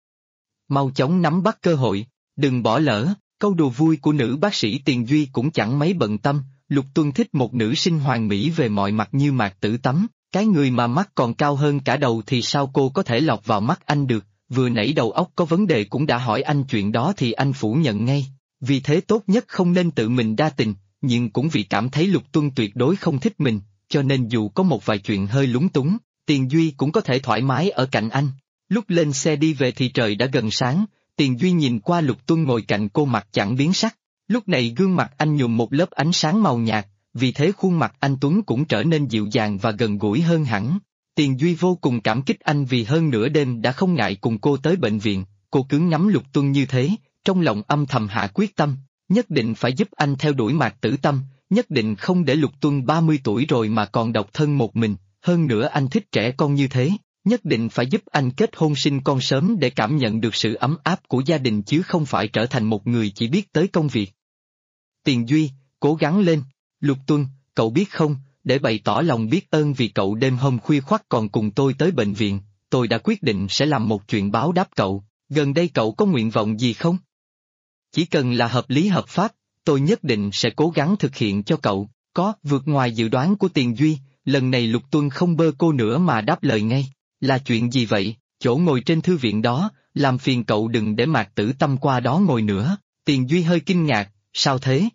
Mau chóng nắm bắt cơ hội, đừng bỏ lỡ. Câu đùa vui của nữ bác sĩ Tiền Duy cũng chẳng mấy bận tâm, Lục Tuân thích một nữ sinh hoàn mỹ về mọi mặt như Mạc Tử Tắm. Cái người mà mắt còn cao hơn cả đầu thì sao cô có thể lọt vào mắt anh được, vừa nãy đầu óc có vấn đề cũng đã hỏi anh chuyện đó thì anh phủ nhận ngay, vì thế tốt nhất không nên tự mình đa tình, nhưng cũng vì cảm thấy Lục Tuân tuyệt đối không thích mình, cho nên dù có một vài chuyện hơi lúng túng, Tiền Duy cũng có thể thoải mái ở cạnh anh. Lúc lên xe đi về thì trời đã gần sáng, Tiền Duy nhìn qua Lục Tuân ngồi cạnh cô mặt chẳng biến sắc, lúc này gương mặt anh nhuộm một lớp ánh sáng màu nhạt. Vì thế khuôn mặt anh Tuấn cũng trở nên dịu dàng và gần gũi hơn hẳn. Tiền Duy vô cùng cảm kích anh vì hơn nửa đêm đã không ngại cùng cô tới bệnh viện, cô cứng ngắm Lục Tuân như thế, trong lòng âm thầm hạ quyết tâm, nhất định phải giúp anh theo đuổi Mạc Tử Tâm, nhất định không để Lục Tuân 30 tuổi rồi mà còn độc thân một mình, hơn nữa anh thích trẻ con như thế, nhất định phải giúp anh kết hôn sinh con sớm để cảm nhận được sự ấm áp của gia đình chứ không phải trở thành một người chỉ biết tới công việc. Tiền Duy, cố gắng lên. Lục Tuân, cậu biết không, để bày tỏ lòng biết ơn vì cậu đêm hôm khuya khoắt còn cùng tôi tới bệnh viện, tôi đã quyết định sẽ làm một chuyện báo đáp cậu, gần đây cậu có nguyện vọng gì không? Chỉ cần là hợp lý hợp pháp, tôi nhất định sẽ cố gắng thực hiện cho cậu, có, vượt ngoài dự đoán của Tiền Duy, lần này Lục Tuân không bơ cô nữa mà đáp lời ngay, là chuyện gì vậy, chỗ ngồi trên thư viện đó, làm phiền cậu đừng để Mạc Tử Tâm qua đó ngồi nữa, Tiền Duy hơi kinh ngạc, sao thế?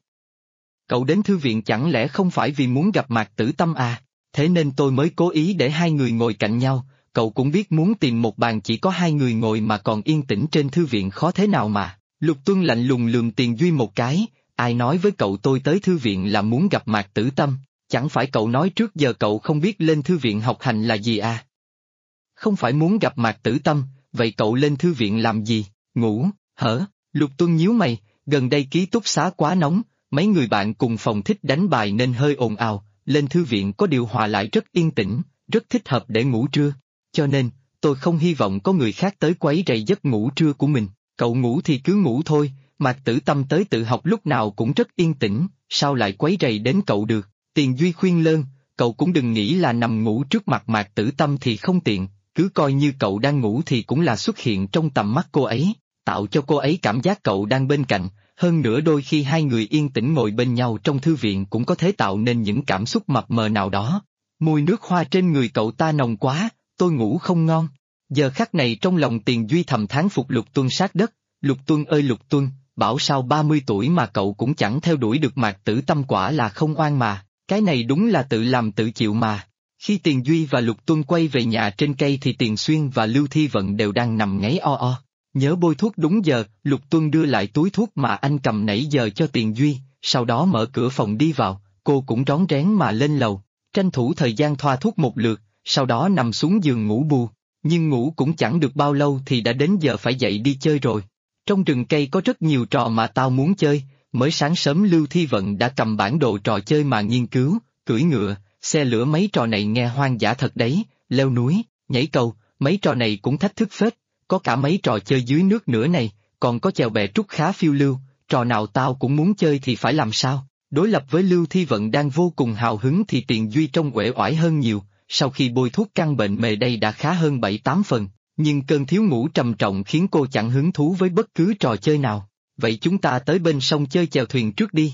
Cậu đến thư viện chẳng lẽ không phải vì muốn gặp Mạc Tử Tâm à, thế nên tôi mới cố ý để hai người ngồi cạnh nhau, cậu cũng biết muốn tìm một bàn chỉ có hai người ngồi mà còn yên tĩnh trên thư viện khó thế nào mà. Lục Tuân lạnh lùng lườm Tiền Duy một cái, ai nói với cậu tôi tới thư viện là muốn gặp Mạc Tử Tâm, chẳng phải cậu nói trước giờ cậu không biết lên thư viện học hành là gì à? Không phải muốn gặp Mạc Tử Tâm, vậy cậu lên thư viện làm gì, ngủ, hở? Lục Tuân nhíu mày, gần đây ký túc xá quá nóng. Mấy người bạn cùng phòng thích đánh bài nên hơi ồn ào, lên thư viện có điều hòa lại rất yên tĩnh, rất thích hợp để ngủ trưa. Cho nên, tôi không hy vọng có người khác tới quấy rầy giấc ngủ trưa của mình, cậu ngủ thì cứ ngủ thôi, Mạc Tử Tâm tới tự học lúc nào cũng rất yên tĩnh, sao lại quấy rầy đến cậu được. Tiền Duy khuyên lơn, cậu cũng đừng nghĩ là nằm ngủ trước mặt Mạc Tử Tâm thì không tiện, cứ coi như cậu đang ngủ thì cũng là xuất hiện trong tầm mắt cô ấy, tạo cho cô ấy cảm giác cậu đang bên cạnh. Hơn nữa đôi khi hai người yên tĩnh ngồi bên nhau trong thư viện cũng có thể tạo nên những cảm xúc mập mờ nào đó. Mùi nước hoa trên người cậu ta nồng quá, tôi ngủ không ngon. Giờ khắc này trong lòng Tiền Duy thầm thán phục Lục Tuân sát đất. Lục Tuân ơi Lục Tuân, bảo sao 30 tuổi mà cậu cũng chẳng theo đuổi được Mạc Tử Tâm quả là không oan mà, cái này đúng là tự làm tự chịu mà. Khi Tiền Duy và Lục Tuân quay về nhà trên cây thì Tiền Xuyên và Lưu Thi Vận đều đang nằm ngáy o o. Nhớ bôi thuốc đúng giờ, Lục Tuân đưa lại túi thuốc mà anh cầm nãy giờ cho Tiền Duy, sau đó mở cửa phòng đi vào, cô cũng rón rén mà lên lầu, tranh thủ thời gian thoa thuốc một lượt, sau đó nằm xuống giường ngủ bù, nhưng ngủ cũng chẳng được bao lâu thì đã đến giờ phải dậy đi chơi rồi. Trong rừng cây có rất nhiều trò mà tao muốn chơi, mới sáng sớm Lưu Thi Vận đã cầm bản đồ trò chơi mà nghiên cứu, cưỡi ngựa, xe lửa mấy trò này nghe hoang dã thật đấy, leo núi, nhảy cầu, mấy trò này cũng thách thức phết, có cả mấy trò chơi dưới nước nữa này, còn có chèo bè trúc khá phiêu lưu, trò nào tao cũng muốn chơi thì phải làm sao? Đối lập với Lưu Thi Vận đang vô cùng hào hứng thì Tiền Duy trông uể oải hơn nhiều, sau khi bôi thuốc căn bệnh mề đây đã khá hơn 7-8 phần, nhưng cơn thiếu ngủ trầm trọng khiến cô chẳng hứng thú với bất cứ trò chơi nào. Vậy chúng ta tới bên sông chơi chèo thuyền trước đi.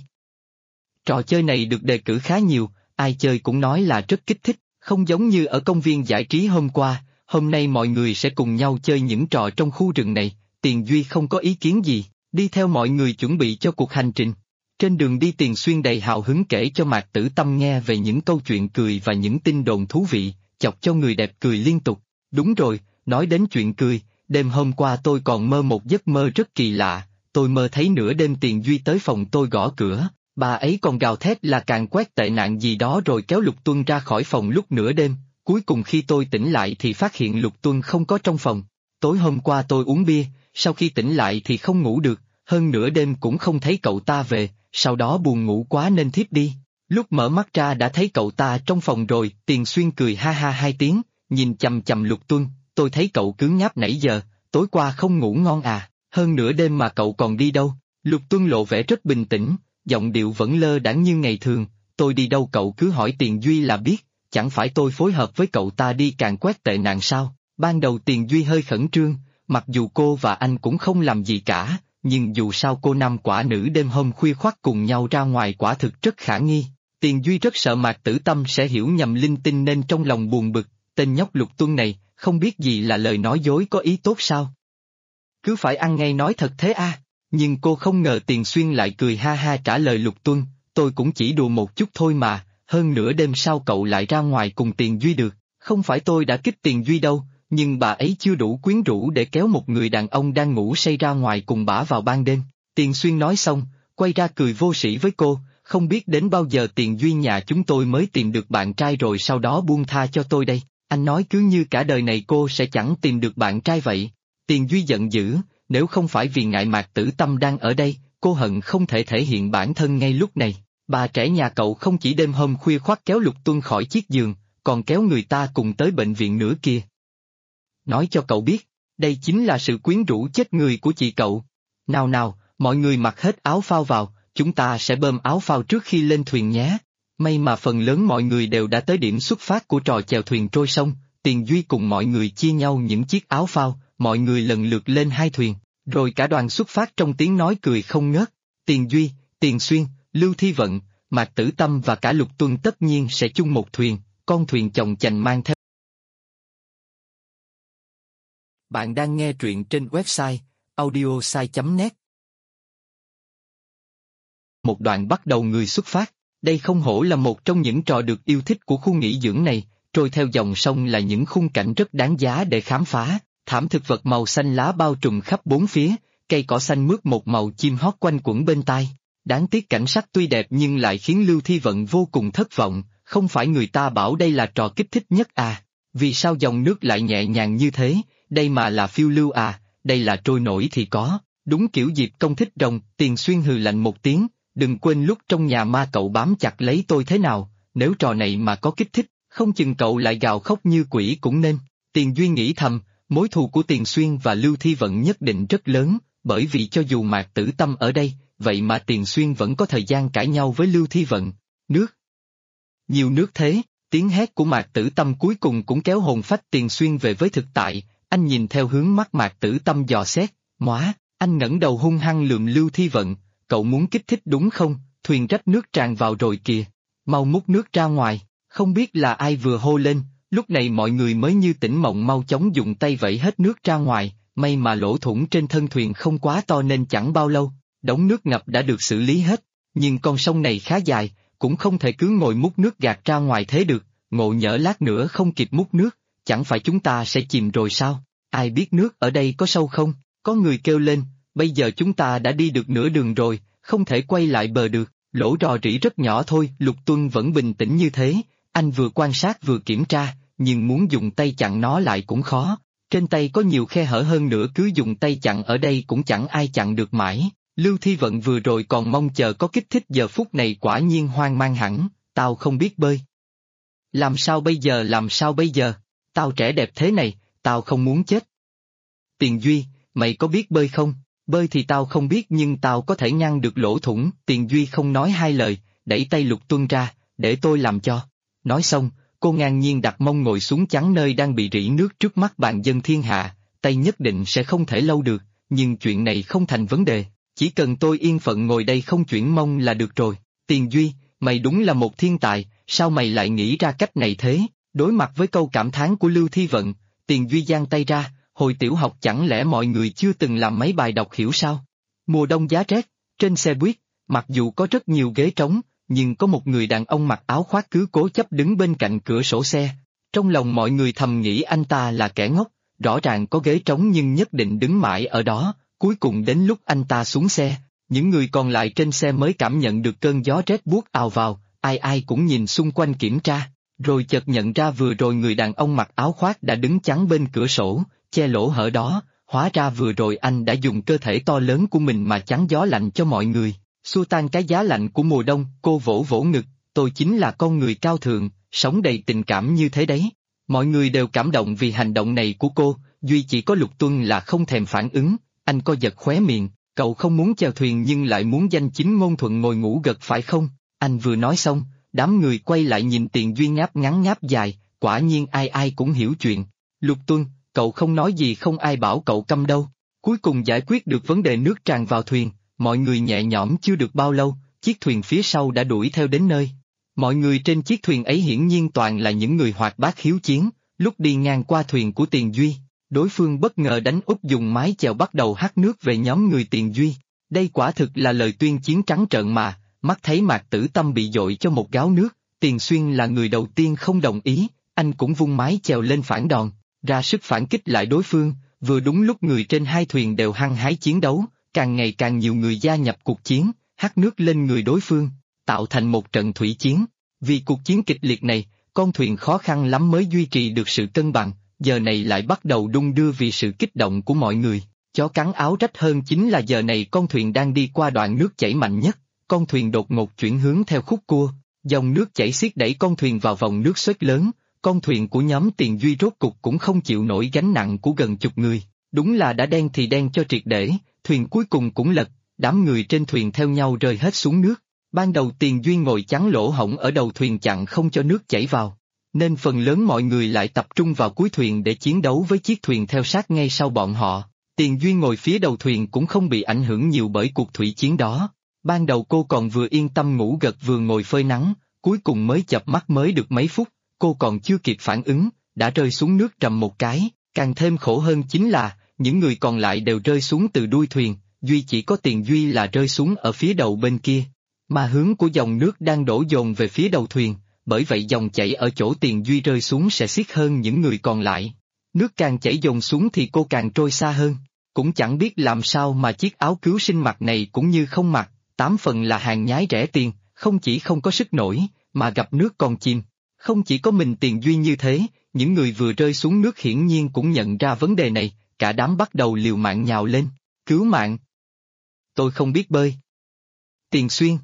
Trò chơi này được đề cử khá nhiều, ai chơi cũng nói là rất kích thích, không giống như ở công viên giải trí hôm qua, hôm nay mọi người sẽ cùng nhau chơi những trò trong khu rừng này, Tiền Duy không có ý kiến gì, đi theo mọi người chuẩn bị cho cuộc hành trình. Trên đường đi Tiền Xuyên đầy hào hứng kể cho Mạc Tử Tâm nghe về những câu chuyện cười và những tin đồn thú vị, chọc cho người đẹp cười liên tục. Đúng rồi, nói đến chuyện cười, đêm hôm qua tôi còn mơ một giấc mơ rất kỳ lạ, tôi mơ thấy nửa đêm Tiền Duy tới phòng tôi gõ cửa, bà ấy còn gào thét là càng quét tệ nạn gì đó rồi kéo Lục Tuân ra khỏi phòng lúc nửa đêm, cuối cùng khi tôi tỉnh lại thì phát hiện Lục Tuân không có trong phòng. Tối hôm qua tôi uống bia, sau khi tỉnh lại thì không ngủ được, hơn nửa đêm cũng không thấy cậu ta về, sau đó buồn ngủ quá nên thiếp đi. Lúc mở mắt ra đã thấy cậu ta trong phòng rồi, Tiền Xuyên cười ha ha 2 tiếng, nhìn chằm chằm Lục Tuân, tôi thấy cậu cứ ngáp nãy giờ, tối qua không ngủ ngon à, hơn nửa đêm mà cậu còn đi đâu? Lục Tuân lộ vẻ rất bình tĩnh, giọng điệu vẫn lơ đãng như ngày thường, tôi đi đâu cậu cứ hỏi Tiền Duy là biết, chẳng phải tôi phối hợp với cậu ta đi càn quét tệ nạn sao? Ban đầu Tiền Duy hơi khẩn trương, mặc dù cô và anh cũng không làm gì cả, nhưng dù sao cô năm quả nữ đêm hôm khuya khoắt cùng nhau ra ngoài quả thực rất khả nghi. Tiền Duy rất sợ Mạc Tử Tâm sẽ hiểu nhầm linh tinh nên trong lòng buồn bực, tên nhóc Lục Tuân này, không biết gì là lời nói dối có ý tốt sao? Cứ phải ăn ngay nói thật thế à? Nhưng cô không ngờ Tiền Xuyên lại cười ha ha trả lời Lục Tuân, tôi cũng chỉ đùa một chút thôi mà, hơn nửa đêm sao cậu lại ra ngoài cùng Tiền Duy được, không phải tôi đã kích Tiền Duy đâu, nhưng bà ấy chưa đủ quyến rũ để kéo một người đàn ông đang ngủ say ra ngoài cùng bả vào ban đêm. Tiền Xuyên nói xong, quay ra cười vô sĩ với cô, không biết đến bao giờ Tiền Duy nhà chúng tôi mới tìm được bạn trai rồi sau đó buông tha cho tôi đây, anh nói cứ như cả đời này cô sẽ chẳng tìm được bạn trai vậy. Tiền Duy giận dữ, nếu không phải vì ngại Mạc Tử Tâm đang ở đây, cô hận không thể thể hiện bản thân ngay lúc này. Bà trẻ nhà cậu không chỉ đêm hôm khuya khoắt kéo Lục Tuân khỏi chiếc giường, còn kéo người ta cùng tới bệnh viện nữa kia. Nói cho cậu biết, đây chính là sự quyến rũ chết người của chị cậu. Nào nào, mọi người mặc hết áo phao vào, chúng ta sẽ bơm áo phao trước khi lên thuyền nhé. May mà phần lớn mọi người đều đã tới điểm xuất phát của trò chèo thuyền trôi sông, Tiền Duy cùng mọi người chia nhau những chiếc áo phao, mọi người lần lượt lên 2 thuyền, rồi cả đoàn xuất phát trong tiếng nói cười không ngớt. Tiền Duy, Tiền Xuyên, Lưu Thi Vận, Mạc Tử Tâm và cả Lục Tuân tất nhiên sẽ chung một thuyền, con thuyền chồng chành mang theo. Bạn đang nghe truyện trên website audiosai.net. Một đoạn bắt đầu người xuất phát, đây không hổ là một trong những trò được yêu thích của khu nghỉ dưỡng này, trôi theo dòng sông là những khung cảnh rất đáng giá để khám phá, thảm thực vật màu xanh lá bao trùm khắp bốn phía, cây cỏ xanh mướt một màu chim hót quanh quẩn bên tai. Đáng tiếc cảnh sắc tuy đẹp nhưng lại khiến Lưu Thi Vận vô cùng thất vọng, không phải người ta bảo đây là trò kích thích nhất à, vì sao dòng nước lại nhẹ nhàng như thế, đây mà là phiêu lưu à, đây là trôi nổi thì có, đúng kiểu Diệp Công thích rồng. Tiền Xuyên hừ lạnh một tiếng, đừng quên lúc trong nhà ma cậu bám chặt lấy tôi thế nào, nếu trò này mà có kích thích, không chừng cậu lại gào khóc như quỷ cũng nên. Tiền Duy nghĩ thầm, mối thù của Tiền Xuyên và Lưu Thi Vận nhất định rất lớn, bởi vì cho dù Mạc Tử Tâm ở đây, vậy mà Tiền Xuyên vẫn có thời gian cãi nhau với Lưu Thi Vận. Nước! Nhiều nước thế, tiếng hét của Mạc Tử Tâm cuối cùng cũng kéo hồn phách Tiền Xuyên về với thực tại, anh nhìn theo hướng mắt Mạc Tử Tâm dò xét, móa, anh ngẩng đầu hung hăng lườm Lưu Thi Vận, cậu muốn kích thích đúng không, thuyền rách nước tràn vào rồi kìa, mau múc nước ra ngoài, không biết là ai vừa hô lên, lúc này mọi người mới như tỉnh mộng mau chóng dùng tay vẩy hết nước ra ngoài, may mà lỗ thủng trên thân thuyền không quá to nên chẳng bao lâu, đống nước ngập đã được xử lý hết, nhưng con sông này khá dài, cũng không thể cứ ngồi múc nước gạt ra ngoài thế được, ngộ nhỡ lát nữa không kịp múc nước, chẳng phải chúng ta sẽ chìm rồi sao, ai biết nước ở đây có sâu không, có người kêu lên, bây giờ chúng ta đã đi được nửa đường rồi, không thể quay lại bờ được, lỗ rò rỉ rất nhỏ thôi. Lục Tuân vẫn bình tĩnh như thế, anh vừa quan sát vừa kiểm tra, nhưng muốn dùng tay chặn nó lại cũng khó, Trên tay có nhiều khe hở hơn nữa, cứ dùng tay chặn ở đây cũng chẳng ai chặn được mãi. Lưu Thi Vận vừa rồi còn mong chờ có kích thích, giờ phút này quả nhiên hoang mang hẳn, tao không biết bơi. Làm sao bây giờ, làm sao bây giờ? Tao trẻ đẹp thế này, tao không muốn chết. Tiền Duy, mày có biết bơi không? Bơi thì tao không biết nhưng tao có thể ngăn được lỗ thủng. Tiền Duy không nói hai lời, đẩy tay Lục Tuân ra, để tôi làm cho. Nói xong, cô ngang nhiên đặt mông ngồi xuống chắn nơi đang bị rỉ nước trước mắt bàn dân thiên hạ, tay nhất định sẽ không thể lâu được, nhưng chuyện này không thành vấn đề, chỉ cần tôi yên phận ngồi đây không chuyển mông là được rồi. Tiền Duy, mày đúng là một thiên tài, sao mày lại nghĩ ra cách này thế? Đối mặt với câu cảm thán của Lưu Thi Vận, Tiền Duy giang tay ra, hồi tiểu học chẳng lẽ mọi người chưa từng làm mấy bài đọc hiểu sao? Mùa đông giá rét, trên xe buýt, mặc dù có rất nhiều ghế trống, nhưng có một người đàn ông mặc áo khoác cứ cố chấp đứng bên cạnh cửa sổ xe. Trong lòng mọi người thầm nghĩ anh ta là kẻ ngốc, rõ ràng có ghế trống nhưng nhất định đứng mãi ở đó, cuối cùng đến lúc anh ta xuống xe, những người còn lại trên xe mới cảm nhận được cơn gió rét buốt ào vào, ai ai cũng nhìn xung quanh kiểm tra, rồi chợt nhận ra vừa rồi người đàn ông mặc áo khoác đã đứng chắn bên cửa sổ, che lỗ hở đó, hóa ra vừa rồi anh đã dùng cơ thể to lớn của mình mà chắn gió lạnh cho mọi người. Xua tan cái giá lạnh của mùa đông, cô vỗ vỗ ngực, tôi chính là con người cao thượng, sống đầy tình cảm như thế đấy. Mọi người đều cảm động vì hành động này của cô, duy chỉ có Lục Tuân là không thèm phản ứng, anh co giật khóe miệng, cậu không muốn chèo thuyền nhưng lại muốn danh chính ngôn thuận ngồi ngủ gật phải không? Anh vừa nói xong, đám người quay lại nhìn Tiền Duy ngáp ngắn ngáp dài, quả nhiên ai ai cũng hiểu chuyện. Lục Tuân, cậu không nói gì không ai bảo cậu câm đâu. Cuối cùng giải quyết được vấn đề nước tràn vào thuyền. Mọi người nhẹ nhõm chưa được bao lâu, chiếc thuyền phía sau đã đuổi theo đến nơi. Mọi người trên chiếc thuyền ấy hiển nhiên toàn là những người hoạt bát hiếu chiến, lúc đi ngang qua thuyền của Tiền Duy, đối phương bất ngờ đánh úp dùng mái chèo bắt đầu hắt nước về nhóm người Tiền Duy. Đây quả thực là lời tuyên chiến trắng trợn mà, mắt thấy Mạc Tử Tâm bị dội cho một gáo nước, Tiền Xuyên là người đầu tiên không đồng ý, anh cũng vung mái chèo lên phản đòn, ra sức phản kích lại đối phương, vừa đúng lúc người trên hai thuyền đều hăng hái chiến đấu. Càng ngày càng nhiều người gia nhập cuộc chiến, hắt nước lên người đối phương, tạo thành một trận thủy chiến. Vì cuộc chiến kịch liệt này, con thuyền khó khăn lắm mới duy trì được sự cân bằng, giờ này lại bắt đầu đung đưa vì sự kích động của mọi người. Chó cắn áo rách hơn chính là giờ này con thuyền đang đi qua đoạn nước chảy mạnh nhất, con thuyền đột ngột chuyển hướng theo khúc cua, dòng nước chảy xiết đẩy con thuyền vào vòng nước xoáy lớn, con thuyền của nhóm Tiền Duy rốt cục cũng không chịu nổi gánh nặng của gần chục người, đúng là đã đen thì đen cho triệt để. Thuyền cuối cùng cũng lật, đám người trên thuyền theo nhau rơi hết xuống nước. Ban đầu Tiền Duy ngồi chắn lỗ hổng ở đầu thuyền chặn không cho nước chảy vào, nên phần lớn mọi người lại tập trung vào cuối thuyền để chiến đấu với chiếc thuyền theo sát ngay sau bọn họ. Tiền Duy ngồi phía đầu thuyền cũng không bị ảnh hưởng nhiều bởi cuộc thủy chiến đó. Ban đầu cô còn vừa yên tâm ngủ gật vừa ngồi phơi nắng, cuối cùng mới chợp mắt mới được mấy phút, cô còn chưa kịp phản ứng, đã rơi xuống nước trầm một cái. Càng thêm khổ hơn chính là, những người còn lại đều rơi xuống từ đuôi thuyền, duy chỉ có Tiền Duy là rơi xuống ở phía đầu bên kia. Mà hướng của dòng nước đang đổ dồn về phía đầu thuyền, bởi vậy dòng chảy ở chỗ Tiền Duy rơi xuống sẽ xiết hơn những người còn lại. Nước càng chảy dồn xuống thì cô càng trôi xa hơn, cũng chẳng biết làm sao mà chiếc áo cứu sinh mặc này cũng như không mặc, 8 phần là hàng nhái rẻ tiền, không chỉ không có sức nổi, mà gặp nước còn chìm. Không chỉ có mình Tiền Duy như thế, những người vừa rơi xuống nước hiển nhiên cũng nhận ra vấn đề này, cả đám bắt đầu liều mạng nhào lên, cứu mạng. Tôi không biết bơi. Tiền Xuyên.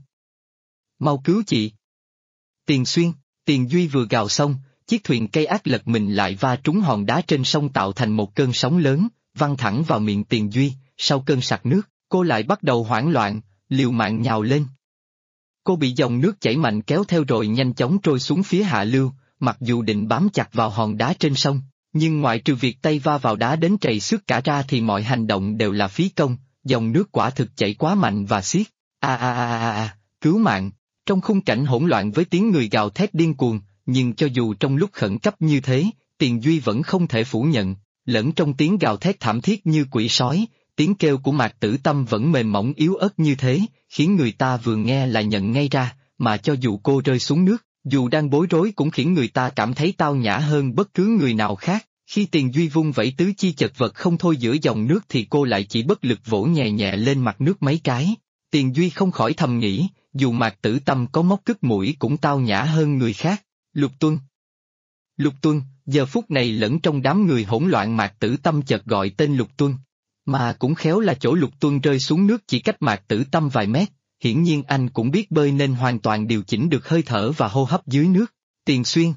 Mau cứu chị. Tiền Xuyên, Tiền Duy vừa gào xong, chiếc thuyền cây ác lật mình lại va trúng hòn đá trên sông tạo thành một cơn sóng lớn, văng thẳng vào miệng Tiền Duy, sau cơn sặc nước, cô lại bắt đầu hoảng loạn, liều mạng nhào lên. Cô bị dòng nước chảy mạnh kéo theo rồi nhanh chóng trôi xuống phía hạ lưu, mặc dù định bám chặt vào hòn đá trên sông, nhưng ngoại trừ việc tay va vào đá đến trầy xước cả ra thì mọi hành động đều là phí công, dòng nước quả thực chảy quá mạnh và xiết. Cứu mạng! Trong khung cảnh hỗn loạn với tiếng người gào thét điên cuồng, nhưng cho dù trong lúc khẩn cấp như thế, Tiền Duy vẫn không thể phủ nhận, lẫn trong tiếng gào thét thảm thiết như quỷ sói, tiếng kêu của Mạc Tử Tâm vẫn mềm mỏng yếu ớt như thế, khiến người ta vừa nghe là nhận ngay ra, mà cho dù cô rơi xuống nước, dù đang bối rối cũng khiến người ta cảm thấy tao nhã hơn bất cứ người nào khác. Khi Tiền Duy vung vẩy tứ chi chật vật không thôi giữa dòng nước thì cô lại chỉ bất lực vỗ nhẹ nhẹ lên mặt nước mấy cái. Tiền Duy không khỏi thầm nghĩ, dù Mạc Tử Tâm có móc cứt mũi cũng tao nhã hơn người khác. Lục Tuân. Lục Tuân, Giờ phút này lẫn trong đám người hỗn loạn Mạc Tử Tâm chợt gọi tên Lục Tuân. Mà cũng khéo là chỗ Lục Tuân rơi xuống nước chỉ cách Mạc Tử Tâm vài mét, hiển nhiên anh cũng biết bơi nên hoàn toàn điều chỉnh được hơi thở và hô hấp dưới nước. Tiền Xuyên!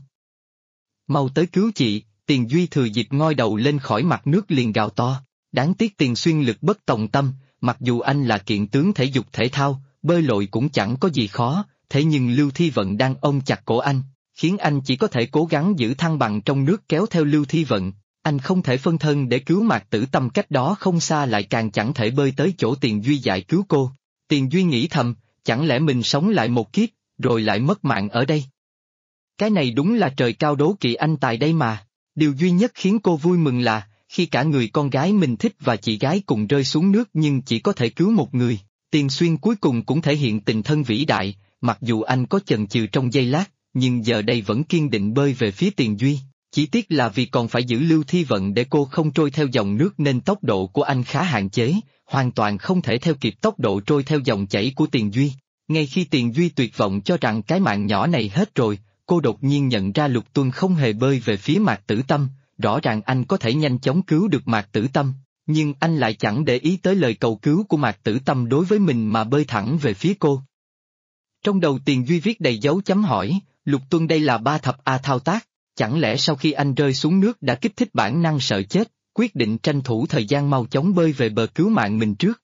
Mau tới cứu chị! Tiền Duy thừa dịp ngoi đầu lên khỏi mặt nước liền gào to. Đáng tiếc Tiền Xuyên lực bất tòng tâm, mặc dù anh là kiện tướng thể dục thể thao, bơi lội cũng chẳng có gì khó, thế nhưng Lưu Thi Vận đang ôm chặt cổ anh, khiến anh chỉ có thể cố gắng giữ thăng bằng trong nước kéo theo Lưu Thi Vận. Anh không thể phân thân để cứu Mạc Tử Tâm, cách đó không xa lại càng chẳng thể bơi tới chỗ Tiền Duy giải cứu cô. Tiền Duy nghĩ thầm, chẳng lẽ mình sống lại một kiếp, rồi lại mất mạng ở đây? Cái này đúng là trời cao đố kỵ anh tài đây mà. Điều duy nhất khiến cô vui mừng là, khi cả người con gái mình thích và chị gái cùng rơi xuống nước nhưng chỉ có thể cứu một người, Tiền Xuyên cuối cùng cũng thể hiện tình thân vĩ đại, mặc dù anh có chần chừ trong giây lát, nhưng giờ đây vẫn kiên định bơi về phía Tiền Duy. Chỉ tiếc là vì còn phải giữ Lưu Thi Vận để cô không trôi theo dòng nước nên tốc độ của anh khá hạn chế, hoàn toàn không thể theo kịp tốc độ trôi theo dòng chảy của Tiền Duy. Ngay khi Tiền Duy tuyệt vọng cho rằng cái mạng nhỏ này hết rồi, cô đột nhiên nhận ra Lục Tuân không hề bơi về phía Mạc Tử Tâm, rõ ràng anh có thể nhanh chóng cứu được Mạc Tử Tâm, nhưng anh lại chẳng để ý tới lời cầu cứu của Mạc Tử Tâm đối với mình mà bơi thẳng về phía cô. Trong đầu Tiền Duy viết đầy dấu chấm hỏi, Lục Tuân đây là ba thập A thao tác, chẳng lẽ sau khi anh rơi xuống nước đã kích thích bản năng sợ chết, quyết định tranh thủ thời gian mau chóng bơi về bờ cứu mạng mình trước?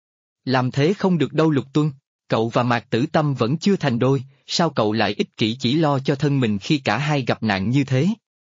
Làm thế không được đâu Lục Tuân, cậu và Mạc Tử Tâm vẫn chưa thành đôi, sao cậu lại ích kỷ chỉ lo cho thân mình khi cả hai gặp nạn như thế?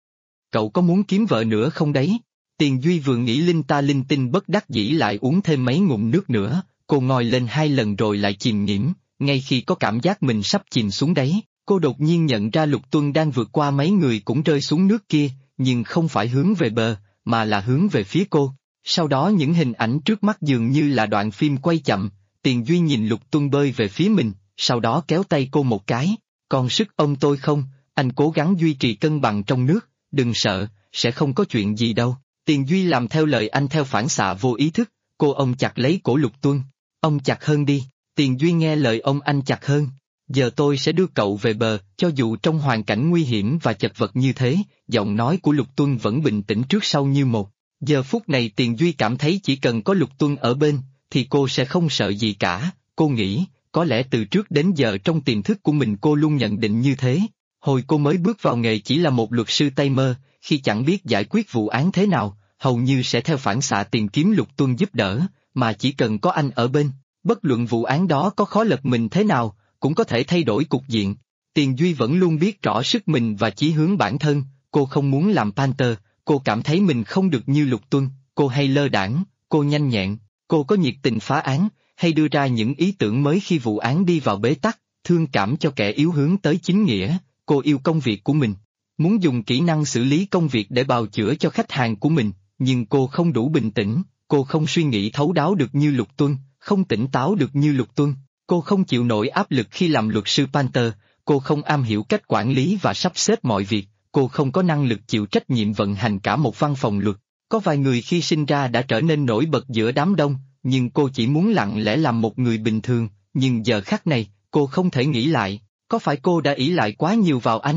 Cậu có muốn kiếm vợ nữa không đấy? Tiền Duy vừa nghĩ linh ta linh tinh bất đắc dĩ lại uống thêm mấy ngụm nước nữa, cô ngoi lên 2 lần rồi lại chìm nghiễm, ngay khi có cảm giác mình sắp chìm xuống đáy, cô đột nhiên nhận ra Lục Tuân đang vượt qua mấy người cũng rơi xuống nước kia, nhưng không phải hướng về bờ, mà là hướng về phía cô. Sau đó những hình ảnh trước mắt dường như là đoạn phim quay chậm, Tiền Duy nhìn Lục Tuân bơi về phía mình, sau đó kéo tay cô một cái, còn sức ôm tôi không, anh cố gắng duy trì cân bằng trong nước, đừng sợ, sẽ không có chuyện gì đâu. Tiền Duy làm theo lời anh theo phản xạ vô ý thức, cô ôm chặt lấy cổ Lục Tuân, ôm chặt hơn đi. Tiền Duy nghe lời ông anh chặt hơn. Giờ tôi sẽ đưa cậu về bờ, cho dù trong hoàn cảnh nguy hiểm và chật vật như thế, giọng nói của Lục Tuân vẫn bình tĩnh trước sau như một. Giờ phút này Tiền Duy cảm thấy chỉ cần có Lục Tuân ở bên, thì cô sẽ không sợ gì cả, cô nghĩ, có lẽ từ trước đến giờ trong tiềm thức của mình cô luôn nhận định như thế. Hồi cô mới bước vào nghề chỉ là một luật sư tay mơ, khi chẳng biết giải quyết vụ án thế nào, hầu như sẽ theo phản xạ tìm kiếm Lục Tuân giúp đỡ, mà chỉ cần có anh ở bên, bất luận vụ án đó có khó lật mình thế nào, cũng có thể thay đổi cục diện. Tiền Duy vẫn luôn biết rõ sức mình và chí hướng bản thân, cô không muốn làm Panther, cô cảm thấy mình không được như Lục Tuân, cô hay lơ đãng, cô nhanh nhẹn, cô có nhiệt tình phá án, hay đưa ra những ý tưởng mới khi vụ án đi vào bế tắc, thương cảm cho kẻ yếu hướng tới chính nghĩa, cô yêu công việc của mình, muốn dùng kỹ năng xử lý công việc để bào chữa cho khách hàng của mình, nhưng cô không đủ bình tĩnh, cô không suy nghĩ thấu đáo được như Lục Tuân, không tỉnh táo được như Lục Tuân, cô không chịu nổi áp lực khi làm luật sư Panther, cô không am hiểu cách quản lý và sắp xếp mọi việc, cô không có năng lực chịu trách nhiệm vận hành cả một văn phòng luật. Có vài người khi sinh ra đã trở nên nổi bật giữa đám đông, nhưng cô chỉ muốn lặng lẽ làm một người bình thường, nhưng giờ khắc này, cô không thể nghĩ lại, có phải cô đã ỷ lại quá nhiều vào anh?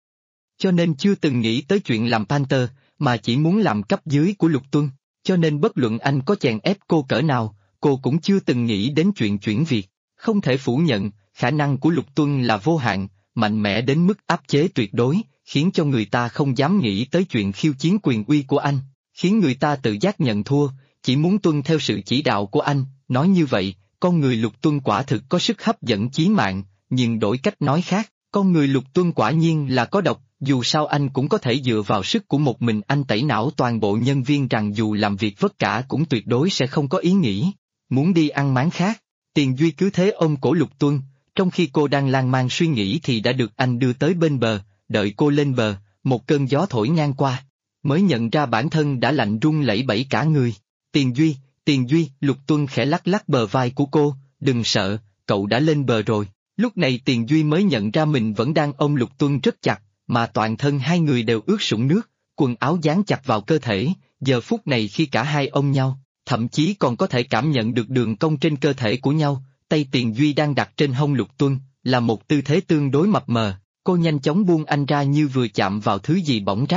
Cho nên chưa từng nghĩ tới chuyện làm Panther, mà chỉ muốn làm cấp dưới của Lục Tuân, cho nên bất luận anh có chèn ép cô cỡ nào, cô cũng chưa từng nghĩ đến chuyện chuyển việc. Không thể phủ nhận, khả năng của Lục Tuân là vô hạn, mạnh mẽ đến mức áp chế tuyệt đối, khiến cho người ta không dám nghĩ tới chuyện khiêu chiến quyền uy của anh, khiến người ta tự giác nhận thua, chỉ muốn tuân theo sự chỉ đạo của anh. Nói như vậy, con người Lục Tuân quả thực có sức hấp dẫn chí mạng, nhưng đổi cách nói khác, con người Lục Tuân quả nhiên là có độc, dù sao anh cũng có thể dựa vào sức của một mình anh tẩy não toàn bộ nhân viên rằng dù làm việc vất vả cũng tuyệt đối sẽ không có ý nghĩ muốn đi ăn máng khác. Tiền Duy cứ thế ôm cổ Lục Tuân, trong khi cô đang lan man suy nghĩ thì đã được anh đưa tới bên bờ, đợi cô lên bờ, một cơn gió thổi ngang qua, mới nhận ra bản thân đã lạnh run lẩy bẩy cả người. Tiền Duy, Lục Tuân khẽ lắc lắc bờ vai của cô, đừng sợ, cậu đã lên bờ rồi. Lúc này Tiền Duy mới nhận ra mình vẫn đang ôm Lục Tuân rất chặt, mà toàn thân hai người đều ướt sũng nước, quần áo dán chặt vào cơ thể, giờ phút này khi cả hai ôm nhau, thậm chí còn có thể cảm nhận được đường cong trên cơ thể của nhau, tay Tiền Duy đang đặt trên hông Lục Tuân, là một tư thế tương đối mập mờ, cô nhanh chóng buông anh ra như vừa chạm vào thứ gì bỏng rát,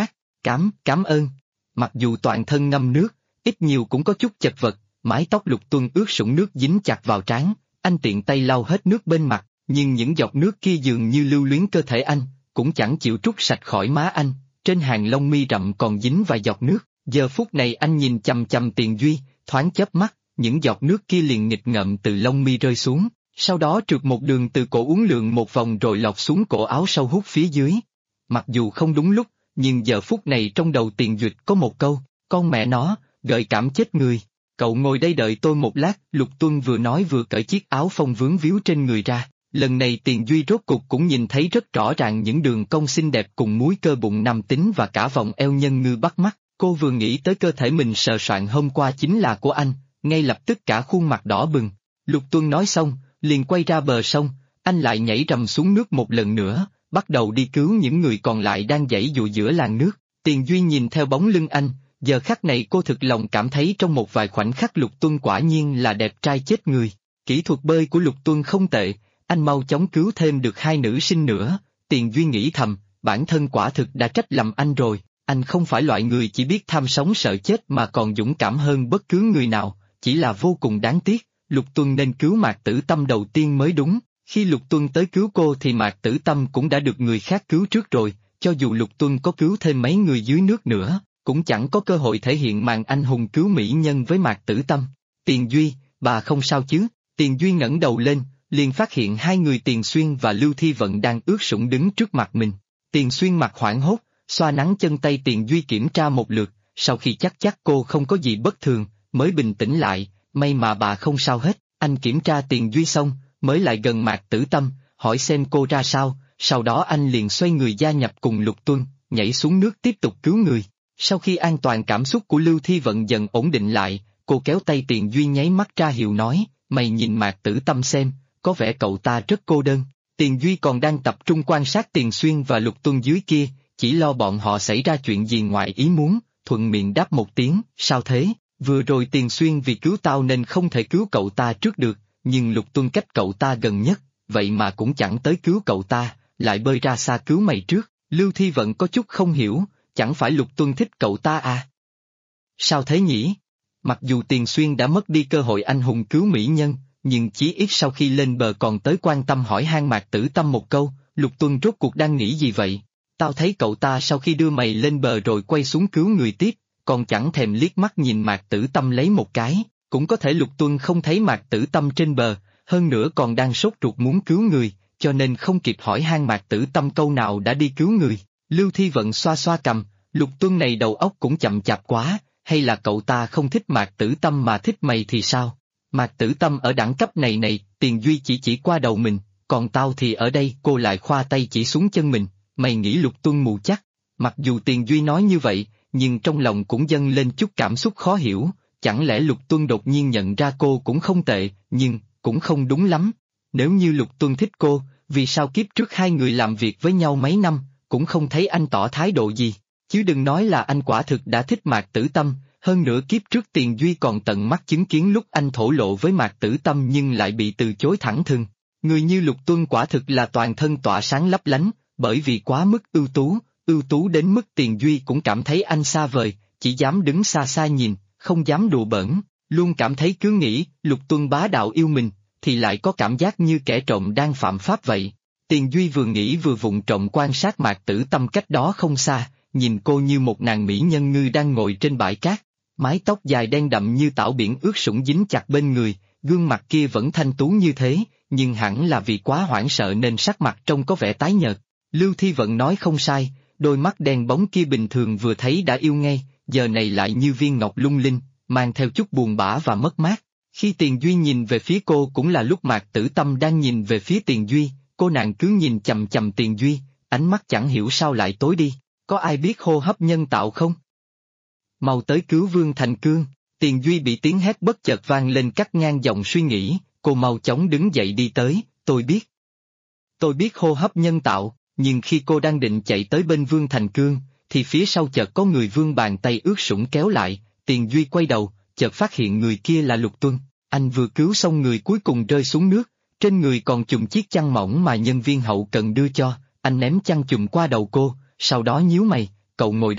cảm ơn. Mặc dù toàn thân ngâm nước, ít nhiều cũng có chút chật vật, mái tóc Lục Tuân ướt sũng nước dính chặt vào trán, anh tiện tay lau hết nước bên mặt, nhưng những giọt nước kia dường như lưu luyến cơ thể anh, cũng chẳng chịu trút sạch khỏi má anh, trên hàng lông mi rậm còn dính vài giọt nước. Giờ phút này anh nhìn chằm chằm Tiền Duy, thoáng chớp mắt, những giọt nước kia liền nghịch ngợm từ lông mi rơi xuống, sau đó trượt một đường từ cổ uốn lượn một vòng rồi lọt xuống cổ áo sâu hút phía dưới. Mặc dù không đúng lúc, nhưng giờ phút này trong đầu Tiền Duyệt có một câu, con mẹ nó, gợi cảm chết người. Cậu ngồi đây đợi tôi một lát, Lục Tuân vừa nói vừa cởi chiếc áo phông vướng víu trên người ra. Lần này Tiền Duy rốt cục cũng nhìn thấy rất rõ ràng những đường cong xinh đẹp cùng múi cơ bụng nam tính và cả vòng eo nhân ngư bắt mắt. Cô vừa nghĩ tới cơ thể mình sờ soạn hôm qua chính là của anh, ngay lập tức cả khuôn mặt đỏ bừng. Lục Tuân nói xong, liền quay ra bờ sông, anh lại nhảy rầm xuống nước một lần nữa, bắt đầu đi cứu những người còn lại đang giãy dụa giữa làn nước. Tiền Duy nhìn theo bóng lưng anh, giờ khắc này cô thực lòng cảm thấy trong một vài khoảnh khắc Lục Tuân quả nhiên là đẹp trai chết người. Kỹ thuật bơi của Lục Tuân không tệ, anh mau chóng cứu thêm được 2 nữ sinh nữa. Tiền Duy nghĩ thầm, bản thân quả thực đã trách lầm anh rồi, anh không phải loại người chỉ biết tham sống sợ chết mà còn dũng cảm hơn bất cứ người nào, chỉ là vô cùng đáng tiếc, Lục Tuân nên cứu Mạc Tử Tâm đầu tiên mới đúng. Khi Lục Tuân tới cứu cô thì Mạc Tử Tâm cũng đã được người khác cứu trước rồi, cho dù Lục Tuân có cứu thêm mấy người dưới nước nữa, cũng chẳng có cơ hội thể hiện màn anh hùng cứu mỹ nhân với Mạc Tử Tâm. Tiền Duy, bà không sao chứ? Tiền Duy ngẩng đầu lên, liền phát hiện 2 người Tiền Xuyên và Lưu Thi Vận đang ướt sũng đứng trước mặt mình. Tiền Xuyên mặt hoảng hốt, xoa nắng chân tay Tiền Duy kiểm tra một lượt, sau khi chắc cô không có gì bất thường, mới bình tĩnh lại, may mà bà không sao hết. Anh kiểm tra Tiền Duy xong, mới lại gần Mạc Tử Tâm, hỏi xem cô ra sao, sau đó anh liền xoay người gia nhập cùng Lục Tuân, nhảy xuống nước tiếp tục cứu người. Sau khi an toàn cảm xúc của Lưu Thi Vận dần ổn định lại, cô kéo tay Tiền Duy nháy mắt ra hiệu nói, mày nhìn Mạc Tử Tâm xem, có vẻ cậu ta rất cô đơn. Tiền Duy còn đang tập trung quan sát Tiền Xuyên và Lục Tuân dưới kia, chỉ lo bọn họ xảy ra chuyện gì ngoài ý muốn, thuận miệng đáp một tiếng, sao thế, vừa rồi Tiền Xuyên vì cứu tao nên không thể cứu cậu ta trước được, nhưng Lục Tuân cách cậu ta gần nhất, vậy mà cũng chẳng tới cứu cậu ta, lại bơi ra xa cứu mày trước. Lưu Thi Vận có chút không hiểu, chẳng phải Lục Tuân thích cậu ta à? Sao thế nhỉ? Mặc dù Tiền Xuyên đã mất đi cơ hội anh hùng cứu mỹ nhân, nhưng chí ít sau khi lên bờ còn tới quan tâm hỏi han Mạc Tử Tâm một câu, Lục Tuân rốt cuộc đang nghĩ gì vậy? Tao thấy cậu ta sau khi đưa mày lên bờ rồi quay xuống cứu người tiếp, còn chẳng thèm liếc mắt nhìn Mạc Tử Tâm lấy một cái, cũng có thể Lục Tuân không thấy Mạc Tử Tâm trên bờ, hơn nữa còn đang sốt ruột muốn cứu người, cho nên không kịp hỏi han Mạc Tử Tâm câu nào đã đi cứu người. Lưu Thi Vận xoa xoa cằm, Lục Tuân này đầu óc cũng chậm chạp quá, hay là cậu ta không thích Mạc Tử Tâm mà thích mày thì sao? Mạc Tử Tâm ở đẳng cấp này, Tiền Duy chỉ qua đầu mình, còn tao thì ở đây, cô lại khoa tay chỉ xuống chân mình, mày nghĩ Lục Tuân mù chắc? Mặc dù Tiền Duy nói như vậy, nhưng trong lòng cũng dâng lên chút cảm xúc khó hiểu, chẳng lẽ Lục Tuân đột nhiên nhận ra cô cũng không tệ, nhưng cũng không đúng lắm. Nếu như Lục Tuân thích cô, vì sao kiếp trước 2 người làm việc với nhau mấy năm, cũng không thấy anh tỏ thái độ gì, chứ đừng nói là anh quả thực đã thích Mạc Tử Tâm, hơn nữa kiếp trước Tiền Duy còn tận mắt chứng kiến lúc anh thổ lộ với Mạc Tử Tâm nhưng lại bị từ chối thẳng thừng. Người như Lục Tuân quả thực là toàn thân tỏa sáng lấp lánh, bởi vì quá mức ưu tú đến mức Tiền Duy cũng cảm thấy anh xa vời, chỉ dám đứng xa xa nhìn, không dám đùa bỡn, luôn cảm thấy cứ nghĩ Lục Tuân bá đạo yêu mình, thì lại có cảm giác như kẻ trộm đang phạm pháp vậy. Tiền Duy vừa nghĩ vừa vụng trộm quan sát Mạc Tử Tâm cách đó không xa, nhìn cô như một nàng mỹ nhân ngư đang ngồi trên bãi cát, mái tóc dài đen đậm như tảo biển ướt sũng dính chặt bên người, gương mặt kia vẫn thanh tú như thế, nhưng hẳn là vì quá hoảng sợ nên sắc mặt trông có vẻ tái nhợt. Lưu Thi Vận nói không sai, đôi mắt đen bóng kia bình thường vừa thấy đã yêu ngay, giờ này lại như viên ngọc lung linh, mang theo chút buồn bã và mất mát. Khi Tiền Duy nhìn về phía cô cũng là lúc Mạc Tử Tâm đang nhìn về phía Tiền Duy, cô nàng cứ nhìn chằm chằm Tiền Duy, ánh mắt chẳng hiểu sao lại tối đi, có ai biết hô hấp nhân tạo không? Mau tới cứu Vương Thành Cương. Tiền Duy bị tiếng hét bất chợt vang lên cắt ngang dòng suy nghĩ, cô mau chóng đứng dậy đi tới, tôi biết hô hấp nhân tạo, nhưng khi cô đang định chạy tới bên Vương Thành Cương, thì phía sau chợt có người vươn bàn tay ướt sũng kéo lại, Tiền Duy quay đầu, chợt phát hiện người kia là Lục Tuân, anh vừa cứu xong người cuối cùng rơi xuống nước, trên người còn chùm chiếc chăn mỏng mà nhân viên hậu cần đưa cho, anh ném chăn chùm qua đầu cô, sau đó nhíu mày, cậu ngồi đó,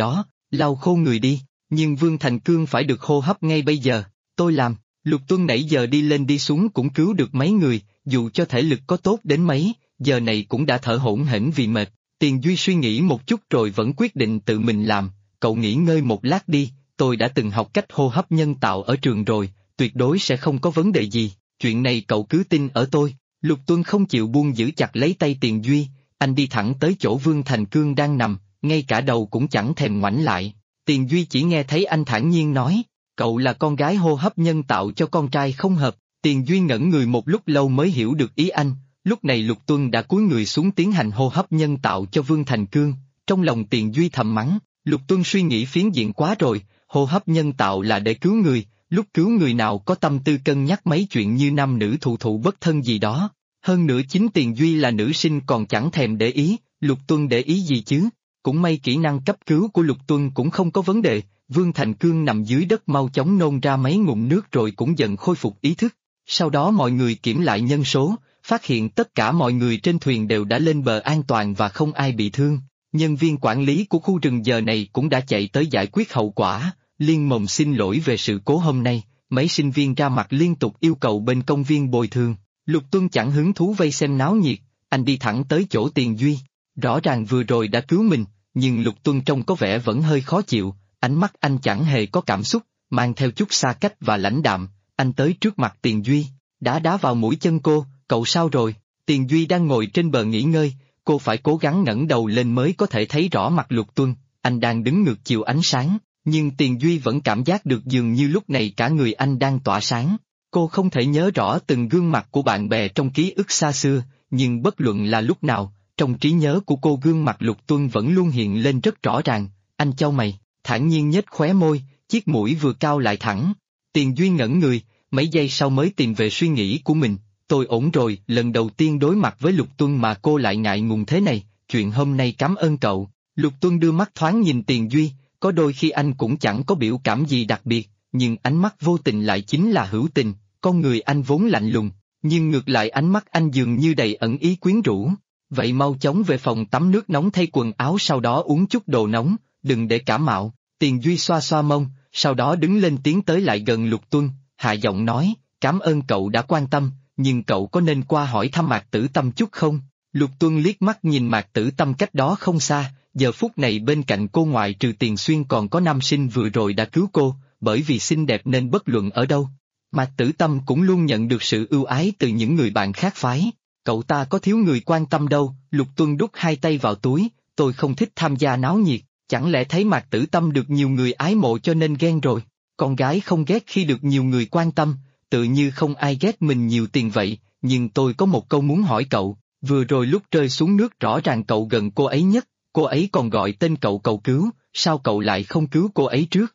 lau khô người đi, nhưng Vương Thành Cương phải được hô hấp ngay bây giờ, tôi làm. Lục Tuân nãy giờ đi lên đi xuống cũng cứu được mấy người, dù cho thể lực có tốt đến mấy, giờ này cũng đã thở hổn hển vì mệt. Tiền Duy suy nghĩ một chút rồi vẫn quyết định tự mình làm, cậu nghỉ ngơi một lát đi, tôi đã từng học cách hô hấp nhân tạo ở trường rồi, tuyệt đối sẽ không có vấn đề gì, chuyện này cậu cứ tin ở tôi. Lục Tuân không chịu buông giữ chặt lấy tay Tiền Duy, anh đi thẳng tới chỗ Vương Thành Cương đang nằm, ngay cả đầu cũng chẳng thèm ngoảnh lại. Tiền Duy chỉ nghe thấy anh thản nhiên nói, cậu là con gái hô hấp nhân tạo cho con trai không hợp. Tiền Duy ngẩn người một lúc lâu mới hiểu được ý anh, lúc này Lục Tuân đã cúi người xuống tiến hành hô hấp nhân tạo cho Vương Thành Cương, trong lòng Tiền Duy thầm mắng, Lục Tuân suy nghĩ phiến diện quá rồi, hô hấp nhân tạo là để cứu người, lúc cứu người nào có tâm tư cân nhắc mấy chuyện như nam nữ thụ thụ bất thân gì đó. Hơn nữa chính Tiền Duy là nữ sinh còn chẳng thèm để ý, Lục Tuân để ý gì chứ, cũng may kỹ năng cấp cứu của Lục Tuân cũng không có vấn đề, Vương Thành Cương nằm dưới đất mau chóng nôn ra mấy ngụm nước rồi cũng dần khôi phục ý thức. Sau đó mọi người kiểm lại nhân số, phát hiện tất cả mọi người trên thuyền đều đã lên bờ an toàn và không ai bị thương. Nhân viên quản lý của khu rừng giờ này cũng đã chạy tới giải quyết hậu quả, liên mồm xin lỗi về sự cố hôm nay, mấy sinh viên ra mặt liên tục yêu cầu bên công viên bồi thường. Lục Tuân chẳng hứng thú vây xem náo nhiệt, anh đi thẳng tới chỗ Tiền Duy. Rõ ràng vừa rồi đã cứu mình, nhưng Lục Tuân trông có vẻ vẫn hơi khó chịu, ánh mắt anh chẳng hề có cảm xúc, mang theo chút xa cách và lãnh đạm. Anh tới trước mặt Tiền Duy, đá vào mũi chân cô, cậu sao rồi? Tiền Duy đang ngồi trên bờ nghỉ ngơi, cô phải cố gắng ngẩng đầu lên mới có thể thấy rõ mặt Lục Tuân, anh đang đứng ngược chiều ánh sáng, nhưng Tiền Duy vẫn cảm giác được dường như lúc này cả người anh đang tỏa sáng. Cô không thể nhớ rõ từng gương mặt của bạn bè trong ký ức xa xưa, nhưng bất luận là lúc nào, trong trí nhớ của cô gương mặt Lục Tuân vẫn luôn hiện lên rất rõ ràng. Anh chau mày, thản nhiên nhếch khóe môi, chiếc mũi vừa cao lại thẳng. Tiền Duy ngẩn người, mấy giây sau mới tìm về suy nghĩ của mình. Tôi ổn rồi, lần đầu tiên đối mặt với Lục Tuân mà cô lại ngại ngùng thế này, chuyện hôm nay cảm ơn cậu. Lục Tuân đưa mắt thoáng nhìn Tiền Duy, có đôi khi anh cũng chẳng có biểu cảm gì đặc biệt, nhưng ánh mắt vô tình lại chính là hữu tình, con người anh vốn lạnh lùng, nhưng ngược lại ánh mắt anh dường như đầy ẩn ý quyến rũ. Vậy mau chóng về phòng tắm nước nóng thay quần áo sau đó uống chút đồ nóng, đừng để cảm mạo. Tiền Duy xoa xoa mông, sau đó đứng lên tiến tới lại gần Lục Tuân, hạ giọng nói, cảm ơn cậu đã quan tâm, nhưng cậu có nên qua hỏi thăm Mạc Tử Tâm chút không? Lục Tuân liếc mắt nhìn Mạc Tử Tâm cách đó không xa, giờ phút này bên cạnh cô ngoại trừ Tiền Xuyên còn có nam sinh vừa rồi đã cứu cô, bởi vì xinh đẹp nên bất luận ở đâu. Mạc Tử Tâm cũng luôn nhận được sự ưu ái từ những người bạn khác phái, cậu ta có thiếu người quan tâm đâu. Lục Tuân đút hai tay vào túi, tôi không thích tham gia náo nhiệt, chẳng lẽ thấy Mạc Tử Tâm được nhiều người ái mộ cho nên ghen rồi, con gái không ghét khi được nhiều người quan tâm, tự như không ai ghét mình nhiều tiền vậy, nhưng tôi có một câu muốn hỏi cậu, vừa rồi lúc rơi xuống nước rõ ràng cậu gần cô ấy nhất, cô ấy còn gọi tên cậu cầu cứu, sao cậu lại không cứu cô ấy trước?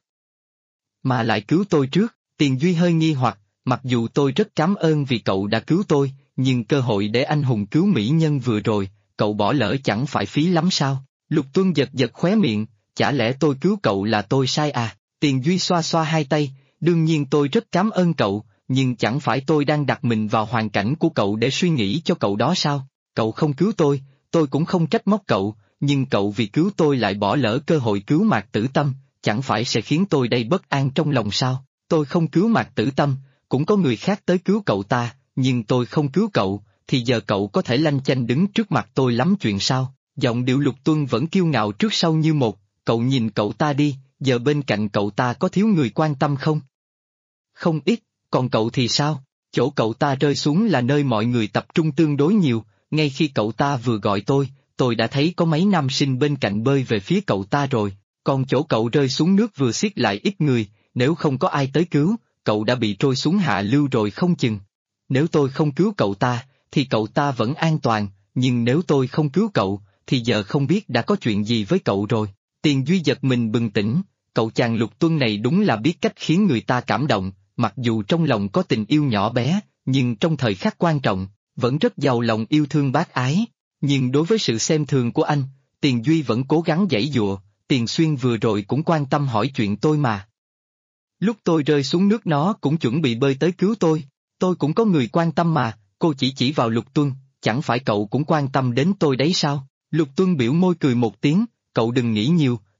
Mà lại cứu tôi trước. Tiền Duy hơi nghi hoặc, mặc dù tôi rất cảm ơn vì cậu đã cứu tôi, nhưng cơ hội để anh hùng cứu mỹ nhân vừa rồi, cậu bỏ lỡ chẳng phải phí lắm sao? Lục Tuân giật giật khóe miệng, chả lẽ tôi cứu cậu là tôi sai à? Tiền Duy xoa xoa hai tay, đương nhiên tôi rất cảm ơn cậu, nhưng chẳng phải tôi đang đặt mình vào hoàn cảnh của cậu để suy nghĩ cho cậu đó sao? Cậu không cứu tôi cũng không trách móc cậu, nhưng cậu vì cứu tôi lại bỏ lỡ cơ hội cứu Mạc Tử Tâm, chẳng phải sẽ khiến tôi đây bất an trong lòng sao? Tôi không cứu Mạc Tử Tâm, cũng có người khác tới cứu cậu ta, nhưng tôi không cứu cậu, thì giờ cậu có thể lanh chanh đứng trước mặt tôi lắm chuyện sao? Giọng điệu Lục Tuân vẫn kiêu ngạo trước sau như một, cậu nhìn cậu ta đi, giờ bên cạnh cậu ta có thiếu người quan tâm không? Không ít, còn cậu thì sao? Chỗ cậu ta rơi xuống là nơi mọi người tập trung tương đối nhiều, ngay khi cậu ta vừa gọi tôi đã thấy có mấy nam sinh bên cạnh bơi về phía cậu ta rồi, còn chỗ cậu rơi xuống nước vừa xiết lại ít người, nếu không có ai tới cứu, cậu đã bị trôi xuống hạ lưu rồi không chừng. Nếu tôi không cứu cậu ta, thì cậu ta vẫn an toàn, nhưng nếu tôi không cứu cậu, thì giờ không biết đã có chuyện gì với cậu rồi. Tiền Duy giật mình bừng tỉnh, cậu chàng Lục Tuân này đúng là biết cách khiến người ta cảm động, mặc dù trong lòng có tình yêu nhỏ bé, nhưng trong thời khắc quan trọng, vẫn rất giàu lòng yêu thương bác ái. Nhưng đối với sự xem thường của anh, Tiền Duy vẫn cố gắng giãy giụa, Tiền Xuyên vừa rồi cũng quan tâm hỏi chuyện tôi mà. Lúc tôi rơi xuống nước nó cũng chuẩn bị bơi tới cứu tôi cũng có người quan tâm mà, cô chỉ vào Lục Tuân, chẳng phải cậu cũng quan tâm đến tôi đấy sao? Lục Tuân biểu môi cười một tiếng, cậu đừng nghĩ nhiều,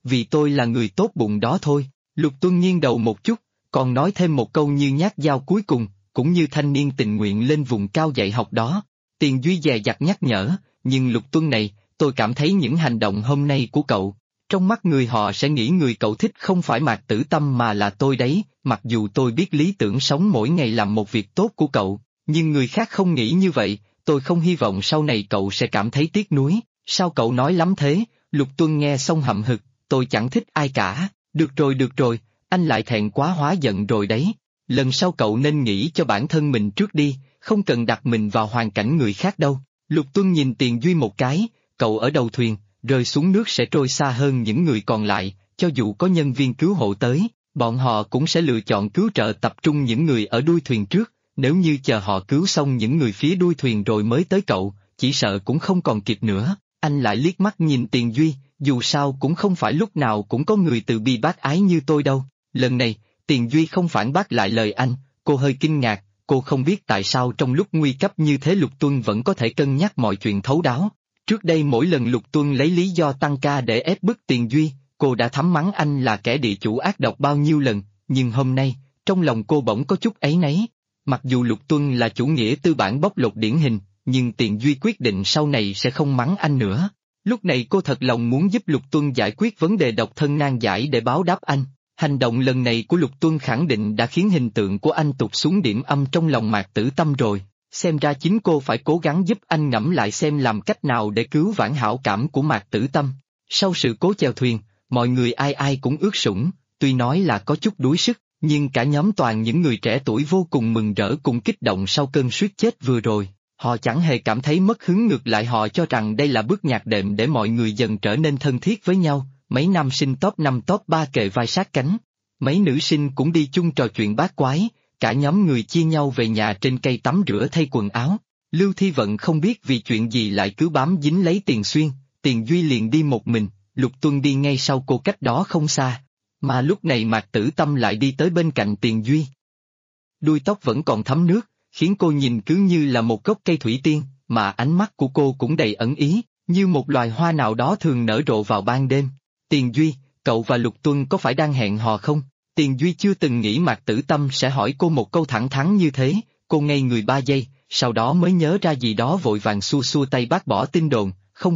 vì tôi là người tốt bụng đó thôi. Lục Tuân nghiêng đầu một chút, còn nói thêm một câu như nhát dao cuối cùng, cũng như thanh niên tình nguyện lên vùng cao dạy học đó. Tiền Duy dè dặt nhắc nhở, nhưng Lục Tuân này, tôi cảm thấy những hành động hôm nay của cậu, trong mắt người họ sẽ nghĩ người cậu thích không phải Mạc Tử Tâm mà là tôi đấy, mặc dù tôi biết lý tưởng sống mỗi ngày làm một việc tốt của cậu, nhưng người khác không nghĩ như vậy, tôi không hy vọng sau này cậu sẽ cảm thấy tiếc nuối. Sao cậu nói lắm thế? Lục Tuân nghe xong hậm hực, tôi chẳng thích ai cả. Được rồi, anh lại thẹn quá hóa giận rồi đấy. Lần sau cậu nên nghĩ cho bản thân mình trước đi, không cần đặt mình vào hoàn cảnh người khác đâu. Lục Tuân nhìn Tiền Duy một cái, cậu ở đầu thuyền, rơi xuống nước sẽ trôi xa hơn những người còn lại, cho dù có nhân viên cứu hộ tới, bọn họ cũng sẽ lựa chọn cứu trợ tập trung những người ở đuôi thuyền trước, nếu như chờ họ cứu xong những người phía đuôi thuyền rồi mới tới cậu, chỉ sợ cũng không còn kịp nữa. Anh lại liếc mắt nhìn Tiền Duy, dù sao cũng không phải lúc nào cũng có người từ bi bác ái như tôi đâu. Lần này, Tiền Duy không phản bác lại lời anh, cô hơi kinh ngạc, cô không biết tại sao trong lúc nguy cấp như thế Lục Tuân vẫn có thể cân nhắc mọi chuyện thấu đáo. Trước đây mỗi lần Lục Tuân lấy lý do tăng ca để ép bức Tiền Duy, cô đã thắm mắng anh là kẻ địa chủ ác độc bao nhiêu lần, nhưng hôm nay, trong lòng cô bỗng có chút áy náy. Mặc dù Lục Tuân là chủ nghĩa tư bản bóc lột điển hình, nhưng Tiền Duy quyết định sau này sẽ không mắng anh nữa. Lúc này cô thật lòng muốn giúp Lục Tuân giải quyết vấn đề độc thân nan giải để báo đáp anh. Hành động lần này của Lục Tuân khẳng định đã khiến hình tượng của anh tụt xuống điểm âm trong lòng Mạc Tử Tâm rồi. Xem ra chính cô phải cố gắng giúp anh ngẫm lại xem làm cách nào để cứu vãn hảo cảm của Mạc Tử Tâm. Sau sự cố chèo thuyền, mọi người ai ai cũng ướt sũng, tuy nói là có chút đuối sức, nhưng cả nhóm toàn những người trẻ tuổi vô cùng mừng rỡ cùng kích động sau cơn suýt chết vừa rồi. Họ chẳng hề cảm thấy mất hứng, ngược lại họ cho rằng đây là bước nhạc đệm để mọi người dần trở nên thân thiết với nhau. Mấy nam sinh top 5 top 3 kề vai sát cánh. Mấy nữ sinh cũng đi chung trò chuyện bát quái, cả nhóm người chia nhau về nhà trên cây tắm rửa thay quần áo. Lưu Thi Vận không biết vì chuyện gì lại cứ bám dính lấy Tiền Xuyên, Tiền Duy liền đi một mình, Lục Tuân đi ngay sau cô cách đó không xa. Mà lúc này Mạc Tử Tâm lại đi tới bên cạnh Tiền Duy. Đuôi tóc vẫn còn thấm nước, khiến cô nhìn cứ như là một gốc cây thủy tiên, mà ánh mắt của cô cũng đầy ẩn ý, như một loài hoa nào đó thường nở rộ vào ban đêm. Tiền Duy, cậu và Lục Tuân có phải đang hẹn hò không? Tiền Duy chưa từng nghĩ Mạc Tử Tâm sẽ hỏi cô một câu thẳng thắn như thế, cô ngây người 3 giây, sau đó mới nhớ ra gì đó vội vàng xua xua tay bác bỏ tin đồn,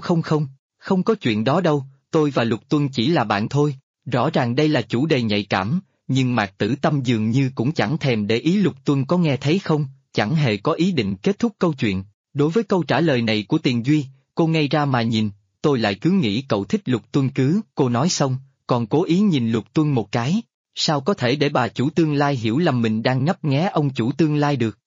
không có chuyện đó đâu, tôi và Lục Tuân chỉ là bạn thôi. Rõ ràng đây là chủ đề nhạy cảm, nhưng Mạc Tử Tâm dường như cũng chẳng thèm để ý Lục Tuân có nghe thấy không, chẳng hề có ý định kết thúc câu chuyện. Đối với câu trả lời này của Tiền Duy, cô ngây ra mà nhìn, tôi lại cứ nghĩ cậu thích Lục Tuân cứ, cô nói xong, còn cố ý nhìn Lục Tuân một cái, sao có thể để bà chủ tương lai hiểu lầm mình đang ngấp nghé ông chủ tương lai được.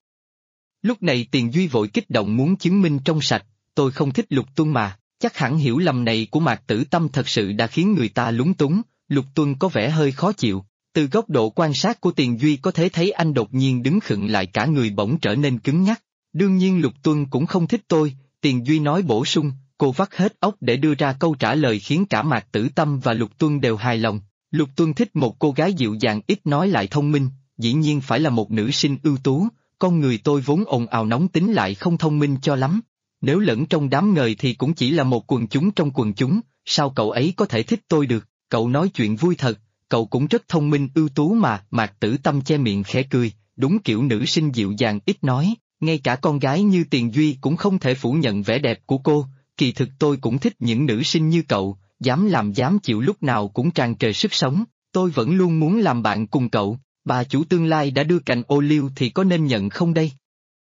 Lúc này Tiền Duy vội kích động muốn chứng minh trong sạch, tôi không thích Lục Tuân mà, chắc hẳn hiểu lầm này của Mạc Tử Tâm thật sự đã khiến người ta lúng túng. Lục Tuân có vẻ hơi khó chịu, từ góc độ quan sát của Tiền Duy có thể thấy anh đột nhiên đứng khựng lại cả người bỗng trở nên cứng nhắc. Đương nhiên Lục Tuân cũng không thích tôi, Tiền Duy nói bổ sung, cô vắt hết óc để đưa ra câu trả lời khiến cả Mạc Tử Tâm và Lục Tuân đều hài lòng. Lục Tuân thích một cô gái dịu dàng ít nói lại thông minh, dĩ nhiên phải là một nữ sinh ưu tú, con người tôi vốn ồn ào nóng tính lại không thông minh cho lắm. Nếu lẫn trong đám người thì cũng chỉ là một quần chúng trong quần chúng, sao cậu ấy có thể thích tôi được? Cậu nói chuyện vui thật, cậu cũng rất thông minh ưu tú mà. Mạc Tử Tâm che miệng khẽ cười, đúng kiểu nữ sinh dịu dàng ít nói, ngay cả con gái như Tiền Duy cũng không thể phủ nhận vẻ đẹp của cô, kỳ thực tôi cũng thích những nữ sinh như cậu, dám làm dám chịu lúc nào cũng tràn trề sức sống, tôi vẫn luôn muốn làm bạn cùng cậu, bà chủ tương lai đã đưa cành ô liu thì có nên nhận không đây?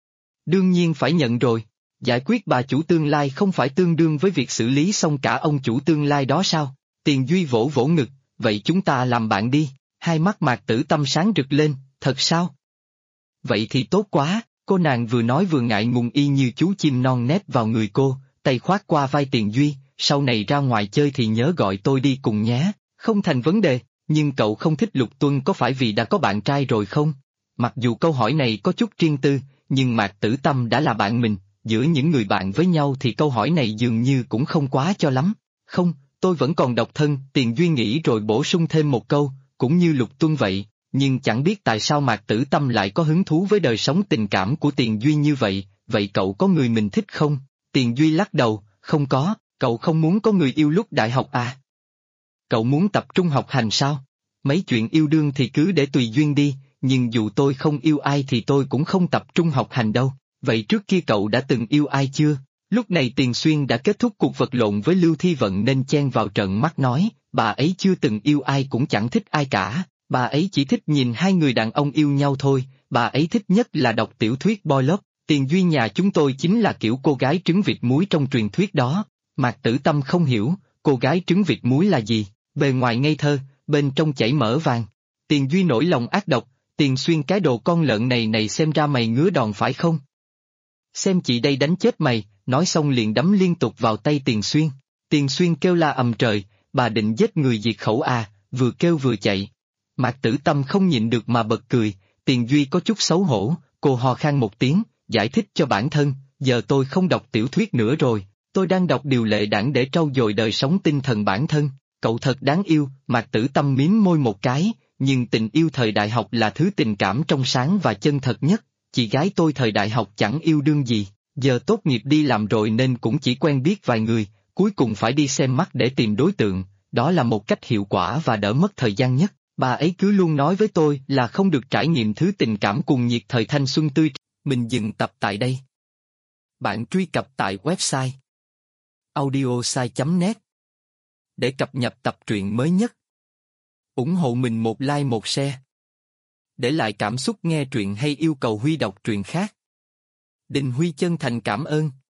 Đương nhiên phải nhận rồi, giải quyết bà chủ tương lai không phải tương đương với việc xử lý xong cả ông chủ tương lai đó sao? Tiền Duy vỗ vỗ ngực, vậy chúng ta làm bạn đi, hai mắt Mạc Tử Tâm sáng rực lên, thật sao? Vậy thì tốt quá, cô nàng vừa nói vừa ngại ngùng y như chú chim non nép vào người cô, tay khoác qua vai Tiền Duy, sau này ra ngoài chơi thì nhớ gọi tôi đi cùng nhé, không thành vấn đề, nhưng cậu không thích Lục Tuân có phải vì đã có bạn trai rồi không? Mặc dù câu hỏi này có chút riêng tư, nhưng Mạc Tử Tâm đã là bạn mình, giữa những người bạn với nhau thì câu hỏi này dường như cũng không quá cho lắm, không. Tôi vẫn còn độc thân, Tiền Duy nghĩ rồi bổ sung thêm một câu, cũng như Lục Tuân vậy, nhưng chẳng biết tại sao Mạc Tử Tâm lại có hứng thú với đời sống tình cảm của Tiền Duy như vậy cậu có người mình thích không? Tiền Duy lắc đầu, không có, cậu không muốn có người yêu lúc đại học à? Cậu muốn tập trung học hành sao? Mấy chuyện yêu đương thì cứ để tùy duyên đi, nhưng dù tôi không yêu ai thì tôi cũng không tập trung học hành đâu. Vậy trước kia cậu đã từng yêu ai chưa? Lúc này Tiền Xuyên đã kết thúc cuộc vật lộn với Lưu Thi Vận nên chen vào trận mắt nói, bà ấy chưa từng yêu ai cũng chẳng thích ai cả, bà ấy chỉ thích nhìn hai người đàn ông yêu nhau thôi, bà ấy thích nhất là đọc tiểu thuyết Boy Love. Tiền Duy nhà chúng tôi chính là kiểu cô gái trứng vịt muối trong truyền thuyết đó. Mạc Tử Tâm không hiểu, cô gái trứng vịt muối là gì, bề ngoài ngây thơ, bên trong chảy mỡ vàng. Tiền Duy nổi lòng ác độc, Tiền Xuyên cái đồ con lợn này xem ra mày ngứa đòn phải không? Xem chị đây đánh chết mày, nói xong liền đấm liên tục vào tay Tiền Xuyên. Tiền Xuyên kêu la ầm trời, bà định giết người diệt khẩu à, vừa kêu vừa chạy. Mạc Tử Tâm không nhịn được mà bật cười, Tiền Duy có chút xấu hổ, cô hò khan một tiếng, giải thích cho bản thân, giờ tôi không đọc tiểu thuyết nữa rồi, tôi đang đọc Điều Lệ Đảng để trau dồi đời sống tinh thần bản thân. Cậu thật đáng yêu, Mạc Tử Tâm mím môi một cái, nhưng tình yêu thời đại học là thứ tình cảm trong sáng và chân thật nhất, chị gái tôi thời đại học chẳng yêu đương gì, giờ tốt nghiệp đi làm rồi nên cũng chỉ quen biết vài người, cuối cùng phải đi xem mắt để tìm đối tượng, đó là một cách hiệu quả và đỡ mất thời gian nhất. Bà ấy cứ luôn nói với tôi là không được trải nghiệm thứ tình cảm cuồng nhiệt thời thanh xuân tươi. Mình dừng tập tại đây. Bạn truy cập tại website audiosai.net để cập nhật tập truyện mới nhất. Ủng hộ mình một like một share. Để lại cảm xúc nghe truyện hay yêu cầu Huy đọc truyện khác. Đình Huy chân thành cảm ơn.